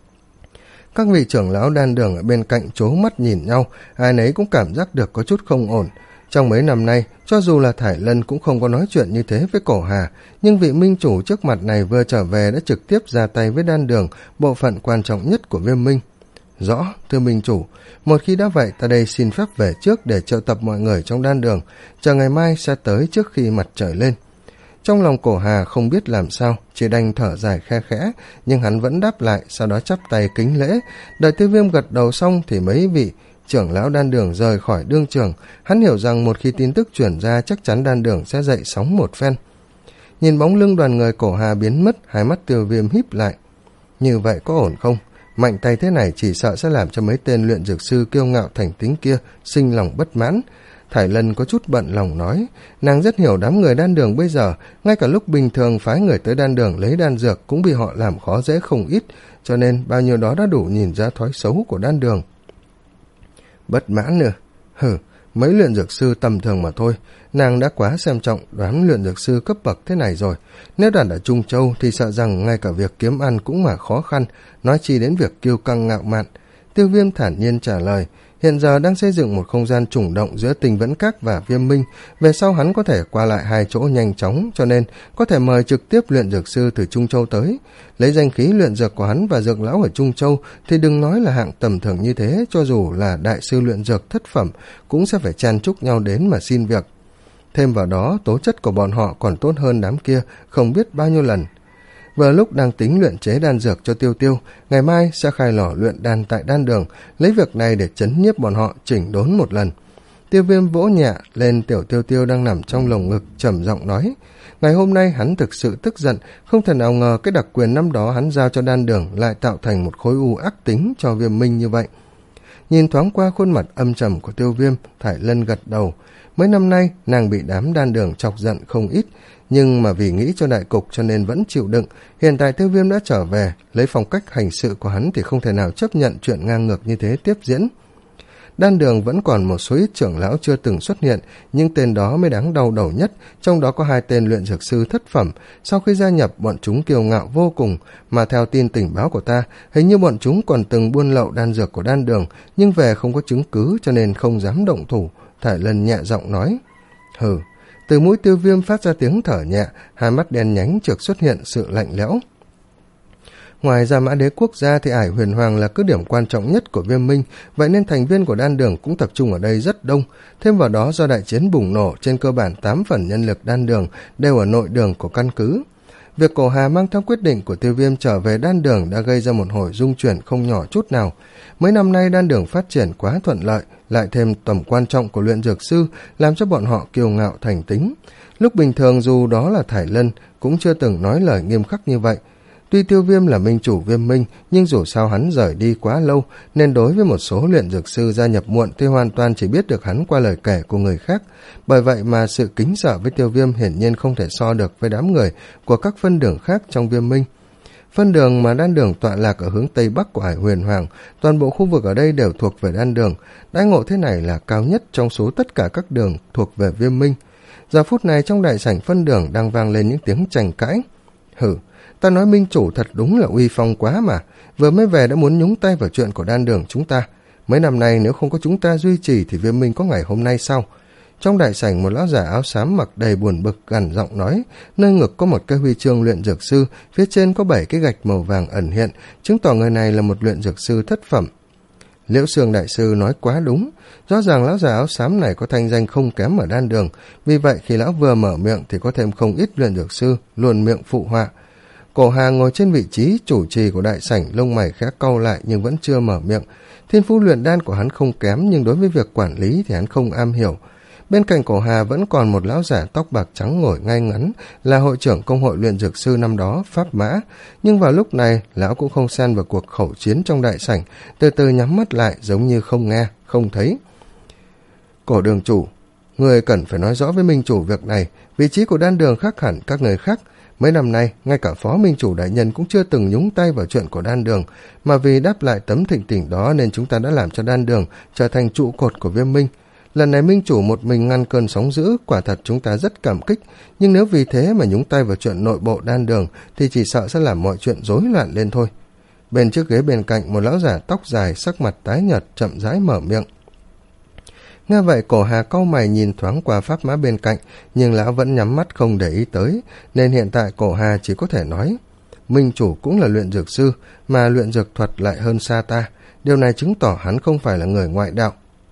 Các vị trưởng lão đan đường ở bên cạnh trố mắt nhìn nhau, ai nấy cũng cảm giác được có chút không ổn. Trong mấy năm nay, cho dù là Thải Lân cũng không có nói chuyện như thế với Cổ Hà, nhưng vị minh chủ trước mặt này vừa trở về đã trực tiếp ra tay với đan đường, bộ phận quan trọng nhất của Viêm Minh. Rõ, thưa minh chủ, một khi đã vậy ta đây xin phép về trước để triệu tập mọi người trong đan đường, chờ ngày mai sẽ tới trước khi mặt trời lên. Trong lòng Cổ Hà không biết làm sao, chỉ đành thở dài khe khẽ, nhưng hắn vẫn đáp lại, sau đó chắp tay kính lễ. Đợi Tiêu Viêm gật đầu xong thì mấy vị trưởng lão đan đường rời khỏi đương trường. Hắn hiểu rằng một khi tin tức truyền ra chắc chắn đan đường sẽ dậy sóng một phen. Nhìn bóng lưng đoàn người Cổ Hà biến mất, hai mắt Tiêu Viêm híp lại. Như vậy có ổn không? Mạnh tay thế này chỉ sợ sẽ làm cho mấy tên luyện dược sư kiêu ngạo thành tính kia sinh lòng bất mãn. Thải Lân có chút bận lòng nói, nàng rất hiểu đám người đan đường bây giờ, ngay cả lúc bình thường phái người tới đan đường lấy đan dược cũng bị họ làm khó dễ không ít, cho nên bao nhiêu đó đã đủ nhìn ra thói xấu của đan đường. Bất mãn nữa? Hừ, mấy luyện dược sư tầm thường mà thôi, nàng đã quá xem trọng đoán luyện dược sư cấp bậc thế này rồi. Nếu đặt ở Trung Châu thì sợ rằng ngay cả việc kiếm ăn cũng mà khó khăn, nói chi đến việc kiêu căng ngạo mạn. Tiêu Viêm thản nhiên trả lời, hiện giờ đang xây dựng một không gian trùng động giữa Tình Vẫn Các và Viêm Minh, về sau hắn có thể qua lại hai chỗ nhanh chóng, cho nên có thể mời trực tiếp luyện dược sư từ Trung Châu tới. Lấy danh khí luyện dược của hắn và dược lão ở Trung Châu thì đừng nói là hạng tầm thường như thế, cho dù là đại sư luyện dược thất phẩm cũng sẽ phải chen chúc nhau đến mà xin việc. Thêm vào đó, tố chất của bọn họ còn tốt hơn đám kia không biết bao nhiêu lần. Vừa lúc đang tính luyện chế đan dược cho Tiêu Tiêu, ngày mai sẽ khai lò luyện đan tại đan đường, lấy việc này để chấn nhiếp bọn họ chỉnh đốn một lần. Tiêu Viêm vỗ nhẹ lên tiểu Tiêu Tiêu đang nằm trong lồng ngực, trầm giọng nói, ngày hôm nay hắn thực sự tức giận, không thể nào ngờ cái đặc quyền năm đó hắn giao cho đan đường lại tạo thành một khối u ác tính cho Viêm Minh như vậy. Nhìn thoáng qua khuôn mặt âm trầm của Tiêu Viêm, Thải Lân gật đầu. Mấy năm nay nàng bị đám đan đường chọc giận không ít, nhưng mà vì nghĩ cho đại cục cho nên vẫn chịu đựng. Hiện tại Tiêu Viêm đã trở về, lấy phong cách hành sự của hắn thì không thể nào chấp nhận chuyện ngang ngược như thế tiếp diễn. Đan đường vẫn còn một số ít trưởng lão chưa từng xuất hiện, nhưng tên đó mới đáng đau đầu nhất, trong đó có hai tên luyện dược sư thất phẩm. Sau khi gia nhập, bọn chúng kiêu ngạo vô cùng, mà theo tin tình báo của ta, hình như bọn chúng còn từng buôn lậu đan dược của đan đường, nhưng về không có chứng cứ cho nên không dám động thủ. Thải Lân nhẹ giọng nói, hừ. Từ mũi Tiêu Viêm phát ra tiếng thở nhẹ, hai mắt đen nhánh chợt xuất hiện sự lạnh lẽo. Ngoài ra Mã Đế Quốc gia thì Ải Huyền Hoàng là cứ điểm quan trọng nhất của Viêm Minh, vậy nên thành viên của đan đường cũng tập trung ở đây rất đông. Thêm vào đó do đại chiến bùng nổ, trên cơ bản tám phần nhân lực đan đường đều ở nội đường của căn cứ. Việc Cổ Hà mang theo quyết định của Tiêu Viêm trở về đan đường đã gây ra một hồi rung chuyển không nhỏ chút nào. Mấy năm nay đan đường phát triển quá thuận lợi, lại thêm tầm quan trọng của luyện dược sư làm cho bọn họ kiêu ngạo thành tính. Lúc bình thường dù đó là Thải Lân cũng chưa từng nói lời nghiêm khắc như vậy. Tuy Tiêu Viêm là minh chủ Viêm Minh, nhưng dù sao hắn rời đi quá lâu, nên đối với một số luyện dược sư gia nhập muộn thì hoàn toàn chỉ biết được hắn qua lời kể của người khác. Bởi vậy mà sự kính sợ với Tiêu Viêm hiển nhiên không thể so được với đám người của các phân đường khác trong Viêm Minh. Phân đường mà đan đường tọa lạc ở hướng tây bắc của Ải Huyền Hoàng, toàn bộ khu vực ở đây đều thuộc về đan đường. Đãi ngộ thế này là cao nhất trong số tất cả các đường thuộc về Viêm Minh. Giờ phút này trong đại sảnh phân đường đang vang lên những tiếng tranh cãi. Hử, ta nói minh chủ thật đúng là uy phong quá mà, vừa mới về đã muốn nhúng tay vào chuyện của đan đường chúng ta. Mấy năm nay nếu không có chúng ta duy trì thì Viêm Minh có ngày hôm nay sao? Trong đại sảnh, một lão giả áo xám mặc đầy buồn bực gằn giọng nói, nơi ngực có một cái huy chương luyện dược sư, phía trên có bảy cái gạch màu vàng ẩn hiện, chứng tỏ người này là một luyện dược sư thất phẩm. Liễu Xương đại sư nói quá đúng, rõ ràng lão già áo xám này có thanh danh không kém ở đan đường, vì vậy khi lão vừa mở miệng thì có thêm không ít luyện dược sư luôn miệng phụ họa. Cổ Hà ngồi trên vị trí chủ trì của đại sảnh, lông mày khẽ cau lại nhưng vẫn chưa mở miệng. Thiên phú luyện đan của hắn không kém, nhưng đối với việc quản lý thì hắn không am hiểu. Bên cạnh Cổ Hà vẫn còn một lão giả tóc bạc trắng ngồi ngay ngắn, là hội trưởng công hội luyện dược sư năm đó, Pháp Mã. Nhưng vào lúc này, lão cũng không xen vào cuộc khẩu chiến trong đại sảnh, từ từ nhắm mắt lại giống như không nghe, không thấy. Cổ đường chủ, người cần phải nói rõ với minh chủ việc này, vị trí của đan đường khác hẳn các người khác. Mấy năm nay, ngay cả phó minh chủ đại nhân cũng chưa từng nhúng tay vào chuyện của đan đường, mà vì đáp lại tấm thịnh tình đó nên chúng ta đã làm cho đan đường trở thành trụ cột của Viêm Minh. Lần này minh chủ một mình ngăn cơn sóng dữ, quả thật chúng ta rất cảm kích, nhưng nếu vì thế mà nhúng tay vào chuyện nội bộ đan đường thì chỉ sợ sẽ làm mọi chuyện rối loạn lên thôi. Bên chiếc ghế bên cạnh, một lão giả tóc dài sắc mặt tái nhợt chậm rãi mở miệng. Nghe vậy, Cổ Hà cau mày nhìn thoáng qua Pháp Mã bên cạnh, nhưng lão vẫn nhắm mắt không để ý tới, nên hiện tại Cổ Hà chỉ có thể nói, minh chủ cũng là luyện dược sư, mà luyện dược thuật lại hơn xa ta, điều này chứng tỏ hắn không phải là người ngoại đạo.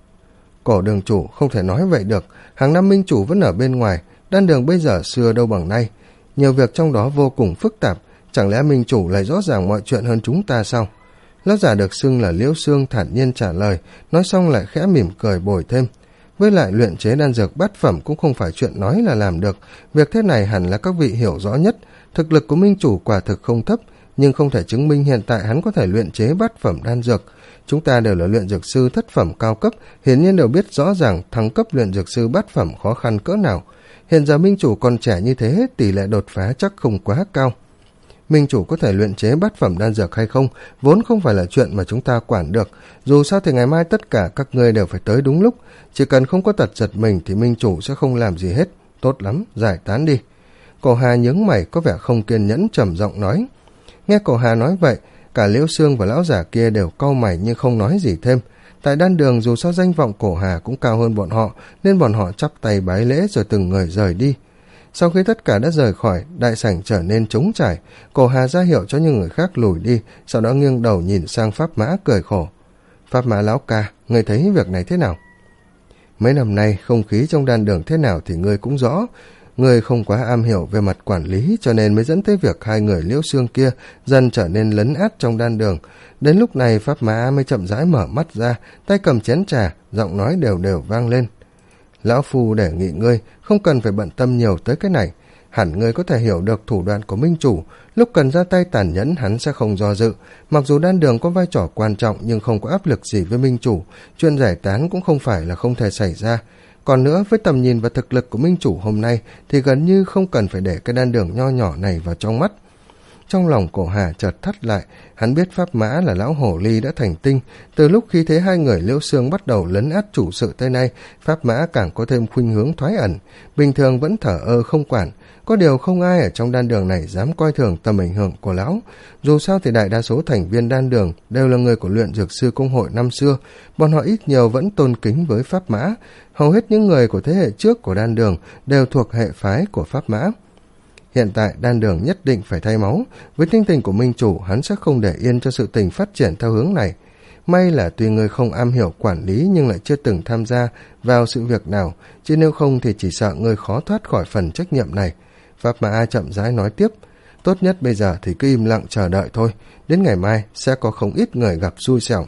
Cổ đường chủ, không thể nói vậy được, hàng năm minh chủ vẫn ở bên ngoài, đan đường bây giờ xưa đâu bằng nay, nhiều việc trong đó vô cùng phức tạp, chẳng lẽ minh chủ lại rõ ràng mọi chuyện hơn chúng ta sao? Lão giả được xưng là Liễu Xương thản nhiên trả lời, nói xong lại khẽ mỉm cười bồi thêm. Với lại luyện chế đan dược bát phẩm cũng không phải chuyện nói là làm được, việc thế này hẳn là các vị hiểu rõ nhất. Thực lực của minh chủ quả thực không thấp, nhưng không thể chứng minh hiện tại hắn có thể luyện chế bát phẩm đan dược. Chúng ta đều là luyện dược sư thất phẩm cao cấp, hiển nhiên đều biết rõ ràng thăng cấp luyện dược sư bát phẩm khó khăn cỡ nào. Hiện giờ minh chủ còn trẻ như thế, tỷ lệ đột phá chắc không quá cao. Minh chủ có thể luyện chế bát phẩm đan dược hay không vốn không phải là chuyện mà chúng ta quản được, dù sao thì ngày mai tất cả các ngươi đều phải tới đúng lúc, chỉ cần không có tật giật mình thì minh chủ sẽ không làm gì hết. Tốt lắm, giải tán đi. Cổ Hà nhướng mày có vẻ không kiên nhẫn trầm giọng nói. Nghe Cổ Hà nói vậy, cả Liễu Xương và lão giả kia đều cau mày nhưng không nói gì thêm. Tại đan đường dù sao danh vọng Cổ Hà cũng cao hơn bọn họ, nên bọn họ chắp tay bái lễ rồi từng người rời đi. Sau khi tất cả đã rời khỏi, đại sảnh trở nên trống trải, Cổ Hà ra hiệu cho những người khác lùi đi, sau đó nghiêng đầu nhìn sang Pháp Mã cười khổ. Pháp Mã lão ca, ngươi thấy việc này thế nào? Mấy năm nay, không khí trong đan đường thế nào thì ngươi cũng rõ. Ngươi không quá am hiểu về mặt quản lý, cho nên mới dẫn tới việc hai người Liễu Xương kia dần trở nên lấn át trong đan đường. Đến lúc này, Pháp Mã mới chậm rãi mở mắt ra, tay cầm chén trà, giọng nói đều đều vang lên. Lão phu đề nghị ngươi không cần phải bận tâm nhiều tới cái này, hẳn ngươi có thể hiểu được thủ đoạn của minh chủ, lúc cần ra tay tàn nhẫn hắn sẽ không do dự. Mặc dù đan đường có vai trò quan trọng nhưng không có áp lực gì với minh chủ, chuyện giải tán cũng không phải là không thể xảy ra. Còn nữa, với tầm nhìn và thực lực của minh chủ hôm nay thì gần như không cần phải để cái đan đường nho nhỏ này vào trong mắt. Trong lòng Cổ Hà chợt thắt lại, hắn biết Pháp Mã là lão hồ ly đã thành tinh, từ lúc khi thấy hai người Liễu Xương bắt đầu lấn át chủ sự tới nay, Pháp Mã càng có thêm khuynh hướng thoái ẩn, bình thường vẫn thở ơ không quản, có điều không ai ở trong đan đường này dám coi thường tầm ảnh hưởng của lão. Dù sao thì đại đa số thành viên đan đường đều là người của luyện dược sư công hội năm xưa, bọn họ ít nhiều vẫn tôn kính với Pháp Mã, hầu hết những người của thế hệ trước của đan đường đều thuộc hệ phái của Pháp Mã. Hiện tại đan đường nhất định phải thay máu, với tinh tình của minh chủ hắn sẽ không để yên cho sự tình phát triển theo hướng này. May là tuy người không am hiểu quản lý nhưng lại chưa từng tham gia vào sự việc nào, chứ nếu không thì chỉ sợ người khó thoát khỏi phần trách nhiệm này. Pháp Mã chậm rãi nói tiếp, tốt nhất bây giờ thì cứ im lặng chờ đợi thôi, đến ngày mai sẽ có không ít người gặp xui xẻo.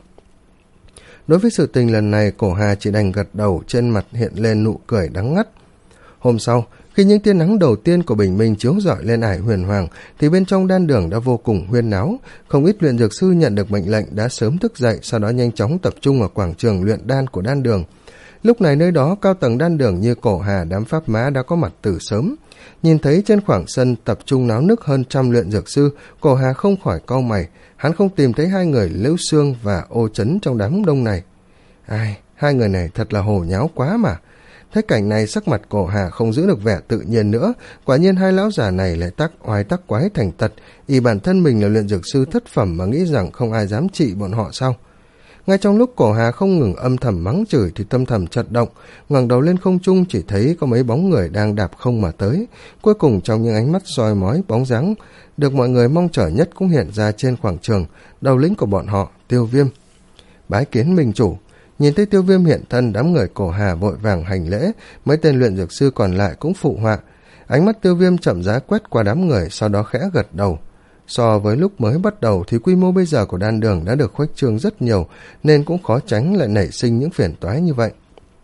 Đối với sự tình lần này, Cổ Hà chỉ đành gật đầu, trên mặt hiện lên nụ cười đắng ngắt. Hôm sau, khi những tia nắng đầu tiên của bình minh chiếu rọi lên ải huyền hoàng, thì bên trong đan đường đã vô cùng huyên náo. Không ít luyện dược sư nhận được mệnh lệnh đã sớm thức dậy, sau đó nhanh chóng tập trung ở quảng trường luyện đan của đan đường. Lúc này nơi đó, cao tầng đan đường như Cổ Hà, đám Pháp Mã đã có mặt từ sớm. Nhìn thấy trên khoảng sân tập trung náo nức hơn trăm luyện dược sư, Cổ Hà không khỏi cau mày. Hắn không tìm thấy hai người Liễu Xương và Ô Chấn trong đám đông này. Ai, hai người này thật là hồ nháo quá mà. Thấy cảnh này, sắc mặt Cổ Hà không giữ được vẻ tự nhiên nữa, quả nhiên hai lão già này lại tắc oai tắc quái thành tật, y bản thân mình là luyện dược sư thất phẩm mà nghĩ rằng không ai dám trị bọn họ sao? Ngay trong lúc Cổ Hà không ngừng âm thầm mắng chửi thì tâm thầm chật động, ngẩng đầu lên không trung chỉ thấy có mấy bóng người đang đạp không mà tới. Cuối cùng trong những ánh mắt soi mói, bóng dáng được mọi người mong chờ nhất cũng hiện ra trên quảng trường. Đầu lĩnh của bọn họ, Tiêu Viêm. Bái kiến minh chủ. Nhìn thấy Tiêu Viêm hiện thân, đám người Cổ Hà vội vàng hành lễ, mấy tên luyện dược sư còn lại cũng phụ họa. Ánh mắt Tiêu Viêm chậm rãi quét qua đám người, sau đó khẽ gật đầu. So với lúc mới bắt đầu thì quy mô bây giờ của đan đường đã được khuếch trương rất nhiều, nên cũng khó tránh lại nảy sinh những phiền toái như vậy.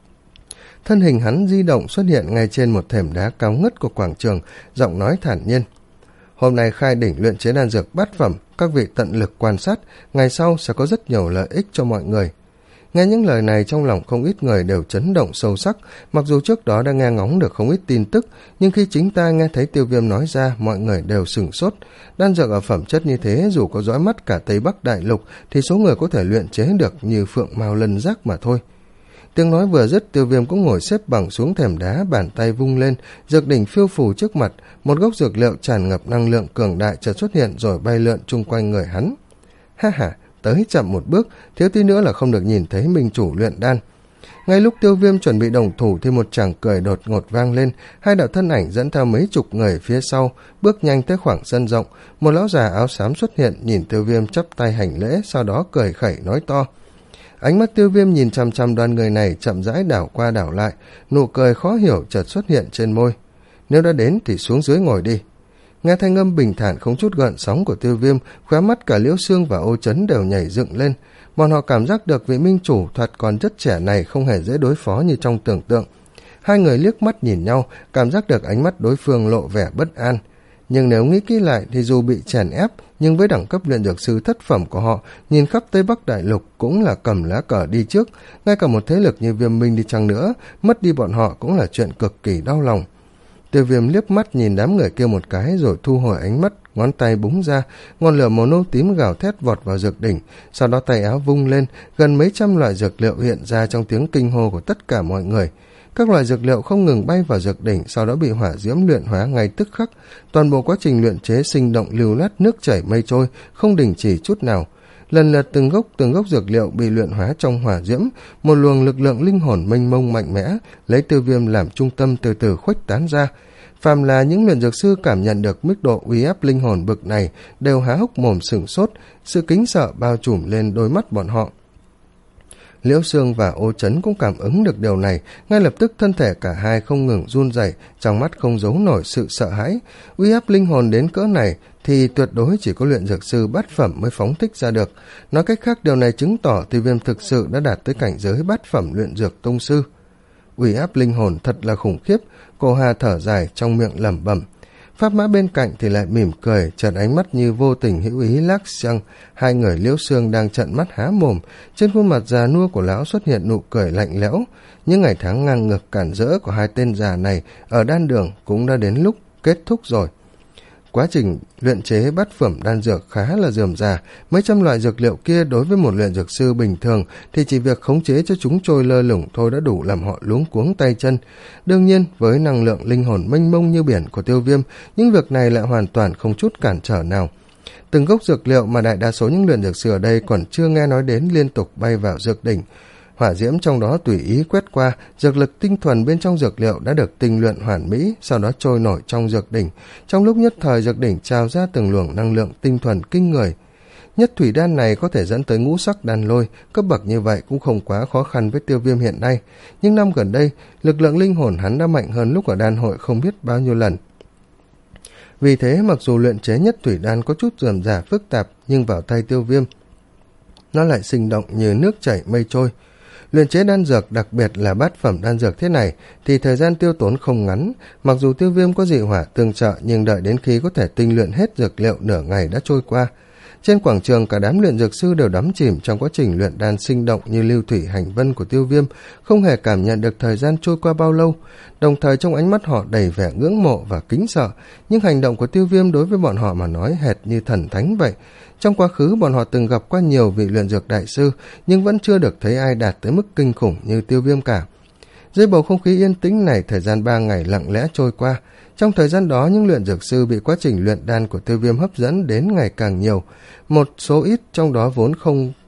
Thân hình hắn di động xuất hiện ngay trên một thềm đá cao ngất của quảng trường, giọng nói thản nhiên. Hôm nay khai đỉnh luyện chế đan dược bát phẩm, các vị tận lực quan sát, ngày sau sẽ có rất nhiều lợi ích cho mọi người. Nghe những lời này trong lòng không ít người đều chấn động sâu sắc, mặc dù trước đó đã nghe ngóng được không ít tin tức, nhưng khi chính ta nghe thấy Tiêu Viêm nói ra, mọi người đều sửng sốt. Đan dược ở phẩm chất như thế, dù có dõi mắt cả Tây Bắc Đại Lục, thì số người có thể luyện chế được như phượng mao lân giác mà thôi. Tiếng nói vừa dứt, Tiêu Viêm cũng ngồi xếp bằng xuống thềm đá, bàn tay vung lên, dược đỉnh phiêu phù trước mặt, một gốc dược liệu tràn ngập năng lượng cường đại chợt xuất hiện rồi bay lượn chung quanh người hắn. Ha ha, tới chậm một bước, thiếu tí nữa là không được nhìn thấy minh chủ luyện đan. Ngay lúc Tiêu Viêm chuẩn bị đồng thủ thì một tràng cười đột ngột vang lên, hai đạo thân ảnh dẫn theo mấy chục người phía sau, bước nhanh tới khoảng sân rộng, một lão già áo xám xuất hiện, nhìn Tiêu Viêm chắp tay hành lễ, sau đó cười khẩy nói to. Ánh mắt Tiêu Viêm nhìn chăm chăm đoàn người này, chậm rãi đảo qua đảo lại, nụ cười khó hiểu chợt xuất hiện trên môi. Nếu đã đến thì xuống dưới ngồi đi. Nghe thanh âm bình thản không chút gợn sóng của Tiêu Viêm, khóe mắt cả Liễu Xương và Ô Chấn đều nhảy dựng lên. Bọn họ cảm giác được vị minh chủ thoạt còn rất trẻ này không hề dễ đối phó như trong tưởng tượng. Hai người liếc mắt nhìn nhau, cảm giác được ánh mắt đối phương lộ vẻ bất an. Nhưng nếu nghĩ kỹ lại thì dù bị chèn ép, nhưng với đẳng cấp luyện dược sư thất phẩm của họ, nhìn khắp Tây Bắc Đại Lục cũng là cầm lá cờ đi trước. Ngay cả một thế lực như Viêm Minh đi chăng nữa, mất đi bọn họ cũng là chuyện cực kỳ đau lòng. Tiêu Viêm liếc mắt nhìn đám người kia một cái rồi thu hồi ánh mắt, ngón tay búng ra, ngọn lửa màu nâu tím gào thét vọt vào dược đỉnh, sau đó tay áo vung lên, gần mấy trăm loại dược liệu hiện ra trong tiếng kinh hô của tất cả mọi người. Các loại dược liệu không ngừng bay vào dược đỉnh, sau đó bị hỏa diễm luyện hóa ngay tức khắc. Toàn bộ quá trình luyện chế sinh động lưu loát, nước chảy mây trôi, không đình chỉ chút nào. Lần lượt từng gốc từng gốc dược liệu bị luyện hóa trong hỏa diễm, một luồng lực lượng linh hồn mênh mông mạnh mẽ lấy Tiêu Viêm làm trung tâm từ từ khuếch tán ra. Phàm là những luyện dược sư cảm nhận được mức độ uy áp linh hồn bực này đều há hốc mồm sửng sốt, sự kính sợ bao trùm lên đôi mắt bọn họ. Liễu Xương và Ô Chấn cũng cảm ứng được điều này, ngay lập tức thân thể cả hai không ngừng run rẩy, trong mắt không giấu nổi sự sợ hãi. Uy áp linh hồn đến cỡ này thì tuyệt đối chỉ có luyện dược sư bát phẩm mới phóng thích ra được. Nói cách khác, điều này chứng tỏ Tiêu Viêm thực sự đã đạt tới cảnh giới bát phẩm luyện dược tông sư. Uy áp linh hồn thật là khủng khiếp. Cô Hà thở dài trong miệng lẩm bẩm. Pháp Mã bên cạnh thì lại mỉm cười, chợt ánh mắt như vô tình hữu ý lắc xăng. Hai người Liễu Xương đang trợn mắt há mồm, trên khuôn mặt già nua của lão xuất hiện nụ cười lạnh lẽo. Những ngày tháng ngang ngược cản rỡ của hai tên già này ở đan đường cũng đã đến lúc kết thúc rồi. Quá trình luyện chế bát phẩm đan dược khá là rườm rà, mấy trăm loại dược liệu kia đối với một luyện dược sư bình thường thì chỉ việc khống chế cho chúng trôi lơ lửng thôi đã đủ làm họ luống cuống tay chân. Đương nhiên, với năng lượng linh hồn mênh mông như biển của Tiêu Viêm, những việc này lại hoàn toàn không chút cản trở nào. Từng gốc dược liệu mà đại đa số những luyện dược sư ở đây còn chưa nghe nói đến liên tục bay vào dược đỉnh. Hỏa diễm trong đó tùy ý quét qua, dược lực tinh thuần bên trong dược liệu đã được tinh luyện hoàn mỹ, sau đó trôi nổi trong dược đỉnh. Trong lúc nhất thời, dược đỉnh trào ra từng luồng năng lượng tinh thuần kinh người. Nhất thủy đan này có thể dẫn tới ngũ sắc đan lôi, cấp bậc như vậy cũng không quá khó khăn với Tiêu Viêm hiện nay. Nhưng năm gần đây, lực lượng linh hồn hắn đã mạnh hơn lúc ở đan hội không biết bao nhiêu lần. Vì thế, mặc dù luyện chế nhất thủy đan có chút rườm rà phức tạp, nhưng vào tay Tiêu Viêm, nó lại sinh động như nước chảy mây trôi. Luyện chế đan dược, đặc biệt là bát phẩm đan dược thế này, thì thời gian tiêu tốn không ngắn. Mặc dù Tiêu Viêm có dị hỏa tương trợ, nhưng đợi đến khi có thể tinh luyện hết dược liệu nửa ngày đã trôi qua. Trên quảng trường, cả đám luyện dược sư đều đắm chìm trong quá trình luyện đan sinh động như lưu thủy hành vân của Tiêu Viêm, không hề cảm nhận được thời gian trôi qua bao lâu. Đồng thời trong ánh mắt họ đầy vẻ ngưỡng mộ và kính sợ, nhưng hành động của Tiêu Viêm đối với bọn họ mà nói hệt như thần thánh vậy. Trong quá khứ, bọn họ từng gặp qua nhiều vị luyện dược đại sư, nhưng vẫn chưa được thấy ai đạt tới mức kinh khủng như Tiêu Viêm cả. Dưới bầu không khí yên tĩnh này, thời gian ba ngày lặng lẽ trôi qua. Trong thời gian đó, những luyện dược sư bị quá trình luyện đan của Tiêu Viêm hấp dẫn đến ngày càng nhiều. Một số ít trong đó vốn không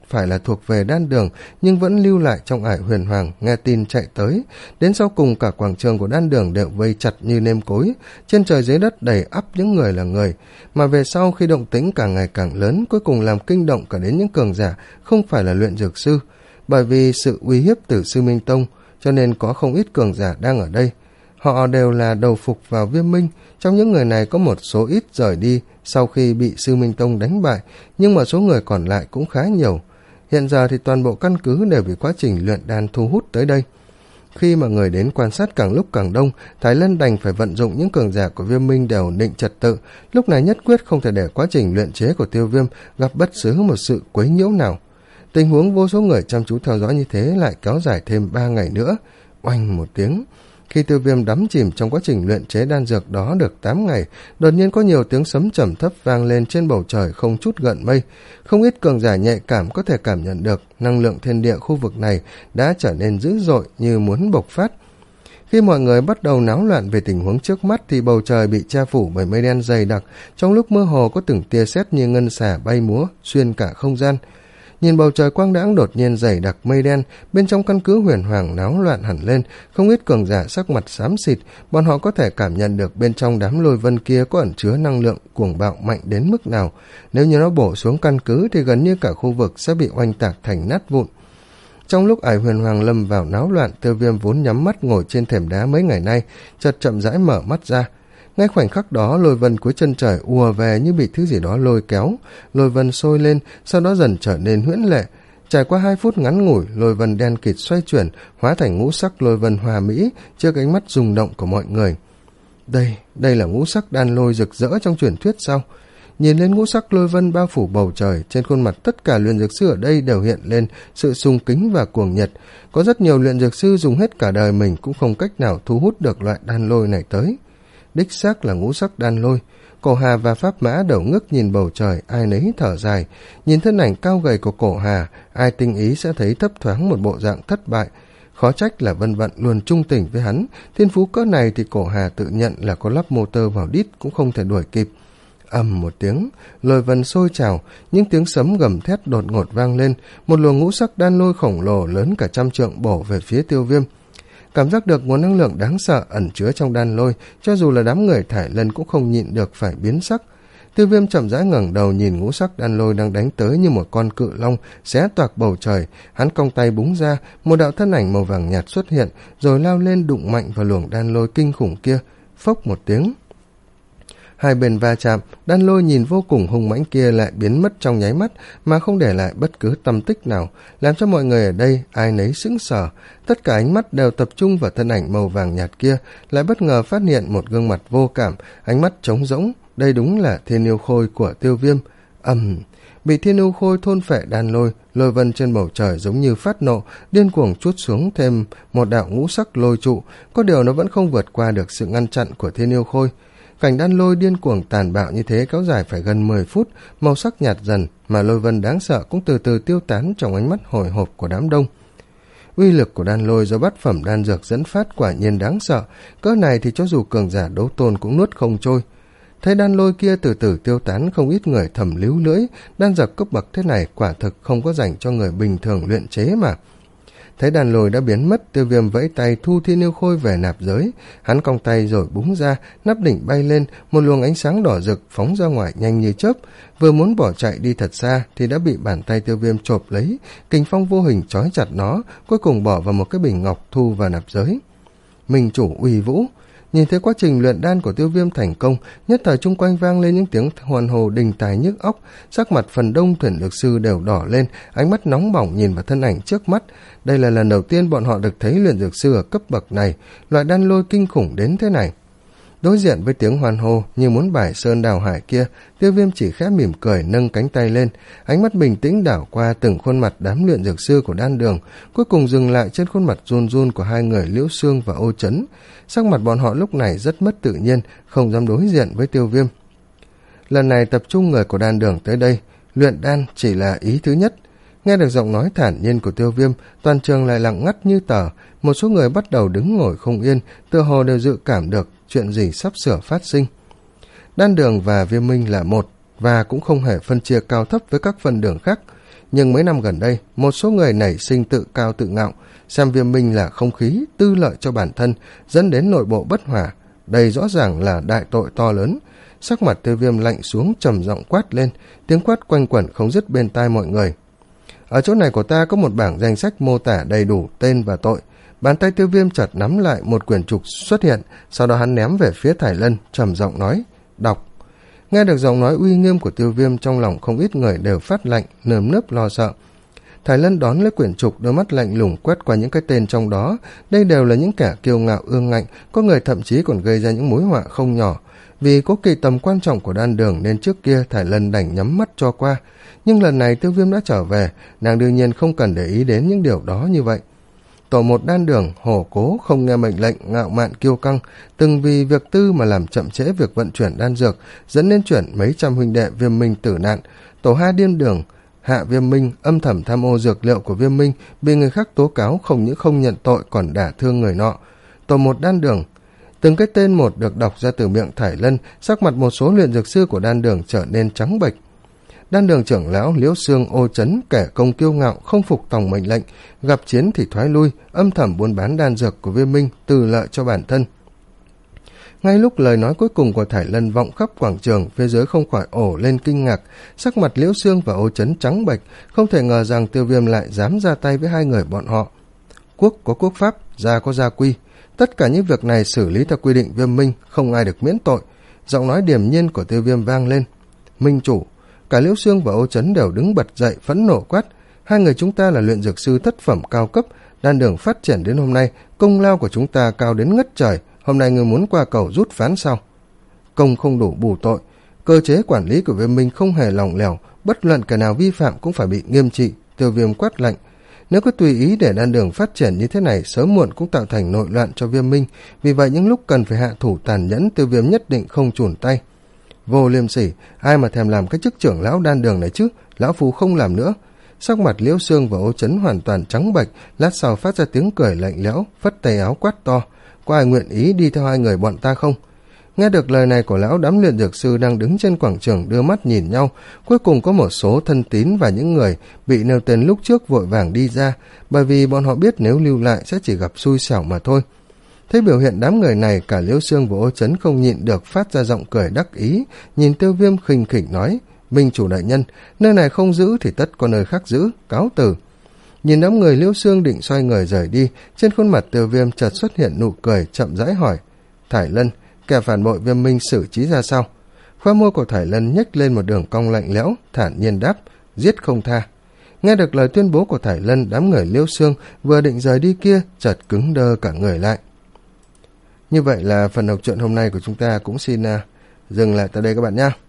phải là thuộc về đan đường nhưng vẫn lưu lại trong ải huyền hoàng, nghe tin chạy tới. Đến sau cùng cả quảng trường của đan đường đều vây chặt như nêm cối, trên trời dưới đất đầy ắp những người là người. Mà về sau khi động tĩnh càng ngày càng lớn, cuối cùng làm kinh động cả đến những cường giả không phải là luyện dược sư. Bởi vì sự uy hiếp từ Sư Minh Tông cho nên có không ít cường giả đang ở đây. Họ đều là đầu phục vào Viêm Minh. Trong những người này có một số ít rời đi sau khi bị Sư Minh Tông đánh bại, nhưng mà số người còn lại cũng khá nhiều. Hiện giờ thì toàn bộ căn cứ đều bị quá trình luyện đan thu hút tới đây. Khi mà người đến quan sát càng lúc càng đông, Thái Lân đành phải vận dụng những cường giả của Viêm Minh để ổn định trật tự. Lúc này nhất quyết không thể để quá trình luyện chế của Tiêu Viêm gặp bất cứ một sự quấy nhiễu nào. Tình huống vô số người chăm chú theo dõi như thế lại kéo dài thêm ba ngày nữa. Oanh một tiếng. Khi Tiêu Viêm đắm chìm trong quá trình luyện chế đan dược đó được tám ngày, đột nhiên có nhiều tiếng sấm trầm thấp vang lên trên bầu trời không chút gợn mây. Không ít cường giả nhạy cảm có thể cảm nhận được năng lượng thiên địa khu vực này đã trở nên dữ dội như muốn bộc phát. Khi mọi người bắt đầu náo loạn về tình huống trước mắt thì bầu trời bị che phủ bởi mây đen dày đặc, trong lúc mơ hồ có từng tia sét như ngân xà bay múa xuyên cả không gian. Nhìn bầu trời quang đãng đột nhiên dày đặc mây đen, bên trong căn cứ huyền hoàng náo loạn hẳn lên, không ít cường giả sắc mặt xám xịt, bọn họ có thể cảm nhận được bên trong đám lôi vân kia có ẩn chứa năng lượng cuồng bạo mạnh đến mức nào. Nếu như nó bổ xuống căn cứ thì gần như cả khu vực sẽ bị oanh tạc thành nát vụn. Trong lúc ải huyền hoàng lâm vào náo loạn, Tiêu Viêm vốn nhắm mắt ngồi trên thềm đá mấy ngày nay, chợt chậm rãi mở mắt ra. Ngay khoảnh khắc đó, lôi vân cuối chân trời ùa về như bị thứ gì đó lôi kéo. Lôi vân sôi lên, sau đó dần trở nên huyễn lệ. Trải qua hai phút ngắn ngủi, lôi vân đen kịt xoay chuyển, hóa thành ngũ sắc lôi vân hòa mỹ trước ánh mắt rung động của mọi người. Đây, đây là ngũ sắc đan lôi rực rỡ trong truyền thuyết sao? Nhìn lên ngũ sắc lôi vân bao phủ bầu trời, trên khuôn mặt tất cả luyện dược sư ở đây đều hiện lên sự sùng kính và cuồng nhiệt. Có rất nhiều luyện dược sư dùng hết cả đời mình cũng không cách nào thu hút được loại đan lôi này tới. Đích xác là ngũ sắc đan lôi. Cổ Hà và Pháp Mã đầu ngước nhìn bầu trời, ai nấy thở dài. Nhìn thân ảnh cao gầy của Cổ Hà, ai tinh ý sẽ thấy thấp thoáng một bộ dạng thất bại. Khó trách là Vân Vận luôn trung tình với hắn. Thiên phú cỡ này thì Cổ Hà tự nhận là có lắp motor vào đít cũng không thể đuổi kịp. Ầm một tiếng, lôi vân sôi trào, những tiếng sấm gầm thét đột ngột vang lên, một luồng ngũ sắc đan lôi khổng lồ lớn cả trăm trượng bổ về phía Tiêu Viêm. Cảm giác được nguồn năng lượng đáng sợ ẩn chứa trong đan lôi, cho dù là đám người Thải Lân cũng không nhịn được phải biến sắc. Tiêu Viêm chậm rãi ngẩng đầu nhìn ngũ sắc đan lôi đang đánh tới như một con cự long xé toạc bầu trời. Hắn cong tay búng ra, một đạo thân ảnh màu vàng nhạt xuất hiện, rồi lao lên đụng mạnh vào luồng đan lôi kinh khủng kia. Phốc một tiếng, hai bên va chạm, đan lôi nhìn vô cùng hung mãnh kia lại biến mất trong nháy mắt mà không để lại bất cứ tăm tích nào, làm cho mọi người ở đây ai nấy sững sờ. Tất cả ánh mắt đều tập trung vào thân ảnh màu vàng nhạt kia, lại bất ngờ phát hiện một gương mặt vô cảm, ánh mắt trống rỗng. Đây đúng là Thiên Yêu Khôi của Tiêu Viêm. Ầm, bị Thiên Yêu Khôi thôn phệ đan lôi, lôi vân trên bầu trời giống như phát nộ, điên cuồng trút xuống thêm một đạo ngũ sắc lôi trụ. Có điều nó vẫn không vượt qua được sự ngăn chặn của Thiên Yêu Khôi. Cảnh đan lôi điên cuồng tàn bạo như thế kéo dài phải gần mười phút, màu sắc nhạt dần, mà lôi vân đáng sợ cũng từ từ tiêu tán trong ánh mắt hồi hộp của đám đông. Uy lực của đan lôi do bát phẩm đan dược dẫn phát quả nhiên đáng sợ, cỡ này thì cho dù cường giả đấu tôn cũng nuốt không trôi. Thấy đan lôi kia từ từ tiêu tán, không ít người thầm líu lưỡi, đan dược cấp bậc thế này quả thực không có dành cho người bình thường luyện chế mà. Thấy đàn lôi đã biến mất, Tiêu Viêm vẫy tay thu Thiên Yêu Khôi về nạp giới. Hắn cong tay rồi búng ra, nắp đỉnh bay lên, một luồng ánh sáng đỏ rực phóng ra ngoài nhanh như chớp. Vừa muốn bỏ chạy đi thật xa thì đã bị bàn tay Tiêu Viêm chộp lấy, kình phong vô hình trói chặt nó, cuối cùng bỏ vào một cái bình ngọc thu vào nạp giới. Minh chủ uy vũ. Nhìn thấy quá trình luyện đan của Tiêu Viêm thành công, nhất thời chung quanh vang lên những tiếng hoàn hồ đình tài nhức óc, sắc mặt phần đông thuyền lực sư đều đỏ lên, ánh mắt nóng bỏng nhìn vào thân ảnh trước mắt. Đây là lần đầu tiên bọn họ được thấy luyện dược sư ở cấp bậc này, loại đan lôi kinh khủng đến thế này. Đối diện với tiếng hoan hô như muốn bài sơn đào hải kia, Tiêu Viêm chỉ khẽ mỉm cười nâng cánh tay lên, ánh mắt bình tĩnh đảo qua từng khuôn mặt đám luyện dược sư của đan đường, cuối cùng dừng lại trên khuôn mặt run run của hai người Liễu Xương và Ô Chấn. Sắc mặt bọn họ lúc này rất mất tự nhiên, không dám đối diện với Tiêu Viêm. Lần này tập trung người của đan đường tới đây, luyện đan chỉ là ý thứ nhất. Nghe được giọng nói thản nhiên của Tiêu Viêm, toàn trường lại lặng ngắt như tờ, một số người bắt đầu đứng ngồi không yên, tựa hồ đều dự cảm được chuyện gì sắp sửa phát sinh. Đan đường và Viêm Minh là một, và cũng không hề phân chia cao thấp với các phần đường khác. nhưng mấy năm gần đây một số người nảy sinh tự cao tự ngạo, xem Viêm Minh là không khí tư lợi cho bản thân, dẫn đến nội bộ bất hòa. Đây rõ ràng là đại tội to lớn. Sắc mặt Tiêu Viêm lạnh xuống, trầm giọng quát lên, tiếng quát quanh quẩn không dứt bên tai mọi người. Ở chỗ này của ta có một bảng danh sách mô tả đầy đủ tên và tội. Bàn tay Tiêu Viêm chợt nắm lại một quyển trục xuất hiện, sau đó hắn ném về phía Thải Lân, trầm giọng nói, đọc. Nghe được giọng nói uy nghiêm của Tiêu Viêm, trong lòng không ít người đều phát lạnh, nơm nớp lo sợ. Thải Lân đón lấy quyển trục, đôi mắt lạnh lùng quét qua những cái tên trong đó. Đây đều là những kẻ kiêu ngạo ương ngạnh, có người thậm chí còn gây ra những mối họa không nhỏ. Vì có kỳ tầm quan trọng của đan đường nên trước kia Thải Lân đành nhắm mắt cho qua. Nhưng lần này Tiêu Viêm đã trở về, nàng đương nhiên không cần để ý đến những điều đó như vậy. Tổ một đan đường, hổ cố, không nghe mệnh lệnh, ngạo mạn kiêu căng, từng vì việc tư mà làm chậm trễ việc vận chuyển đan dược, dẫn đến chuyển mấy trăm huynh đệ Viêm Minh tử nạn. Tổ hai điên đường, hạ Viêm Minh, âm thầm tham ô dược liệu của Viêm Minh, bị người khác tố cáo không những không nhận tội còn đả thương người nọ. Tổ một đan đường. Từng cái tên một được đọc ra từ miệng Thải Lân, sắc mặt một số luyện dược sư của đan đường trở nên trắng bệch. Đan đường trưởng lão Liễu Xương Ô Chấn, kẻ công kiêu ngạo, không phục tòng mệnh lệnh, gặp chiến thì thoái lui, âm thầm buôn bán đan dược của Viêm Minh, từ lợi cho bản thân. Ngay lúc lời nói cuối cùng của Thải Lân vọng khắp quảng trường, phía dưới không khỏi ổ lên kinh ngạc, sắc mặt Liễu Xương và Ô Chấn trắng bệch, không thể ngờ rằng Tiêu Viêm lại dám ra tay với hai người bọn họ. Quốc có quốc pháp, gia có gia quy. Tất cả những việc này xử lý theo quy định Viêm Minh, không ai được miễn tội. Giọng nói điềm nhiên của Tiêu Viêm vang lên. Minh chủ. Cả Liễu Xương và Ô Chấn đều đứng bật dậy phẫn nộ quát. Hai người chúng ta là luyện dược sư thất phẩm cao cấp, đan đường phát triển đến hôm nay, công lao của chúng ta cao đến ngất trời, hôm nay người muốn qua cầu rút ván sao? Công không đủ bù tội, cơ chế quản lý của Viêm Minh không hề lỏng lẻo, bất luận kẻ nào vi phạm cũng phải bị nghiêm trị. Tiêu Viêm quát lạnh. Nếu cứ tùy ý để đan đường phát triển như thế này, sớm muộn cũng tạo thành nội loạn cho Viêm Minh, vì vậy những lúc cần phải hạ thủ tàn nhẫn, Tiêu Viêm nhất định không chùn tay. Vô liêm sỉ, ai mà thèm làm cái chức trưởng lão đan đường này chứ, lão phu không làm nữa. Sắc mặt Liễu Xương và Ô Chấn hoàn toàn trắng bệch, lát sau phát ra tiếng cười lạnh lẽo, phất tay áo quát to, có ai nguyện ý đi theo hai người bọn ta không? Nghe được lời này của lão, đám luyện dược sư đang đứng trên quảng trường đưa mắt nhìn nhau, cuối cùng có một số thân tín và những người bị nêu tên lúc trước vội vàng đi ra, bởi vì bọn họ biết nếu lưu lại sẽ chỉ gặp xui xẻo mà thôi. Thấy biểu hiện đám người này, cả Liễu Xương và Ô Chấn không nhịn được phát ra giọng cười đắc ý, nhìn Tiêu Viêm khinh khỉnh nói, Minh chủ đại nhân, nơi này không giữ thì tất có nơi khác giữ, cáo từ. Nhìn đám người Liễu Xương định xoay người rời đi, trên khuôn mặt Tiêu Viêm chợt xuất hiện nụ cười, chậm rãi hỏi, Thải Lân, kẻ phản bội Viêm Minh xử trí ra sao? Khoe môi của Thải Lân nhếch lên một đường cong lạnh lẽo, thản nhiên đáp, giết không tha. Nghe được lời tuyên bố của Thải Lân, đám người Liễu Xương vừa định rời đi kia chợt cứng đơ cả người lại. Như vậy là phần đọc truyện hôm nay của chúng ta cũng xin uh, dừng lại tại đây các bạn nhé.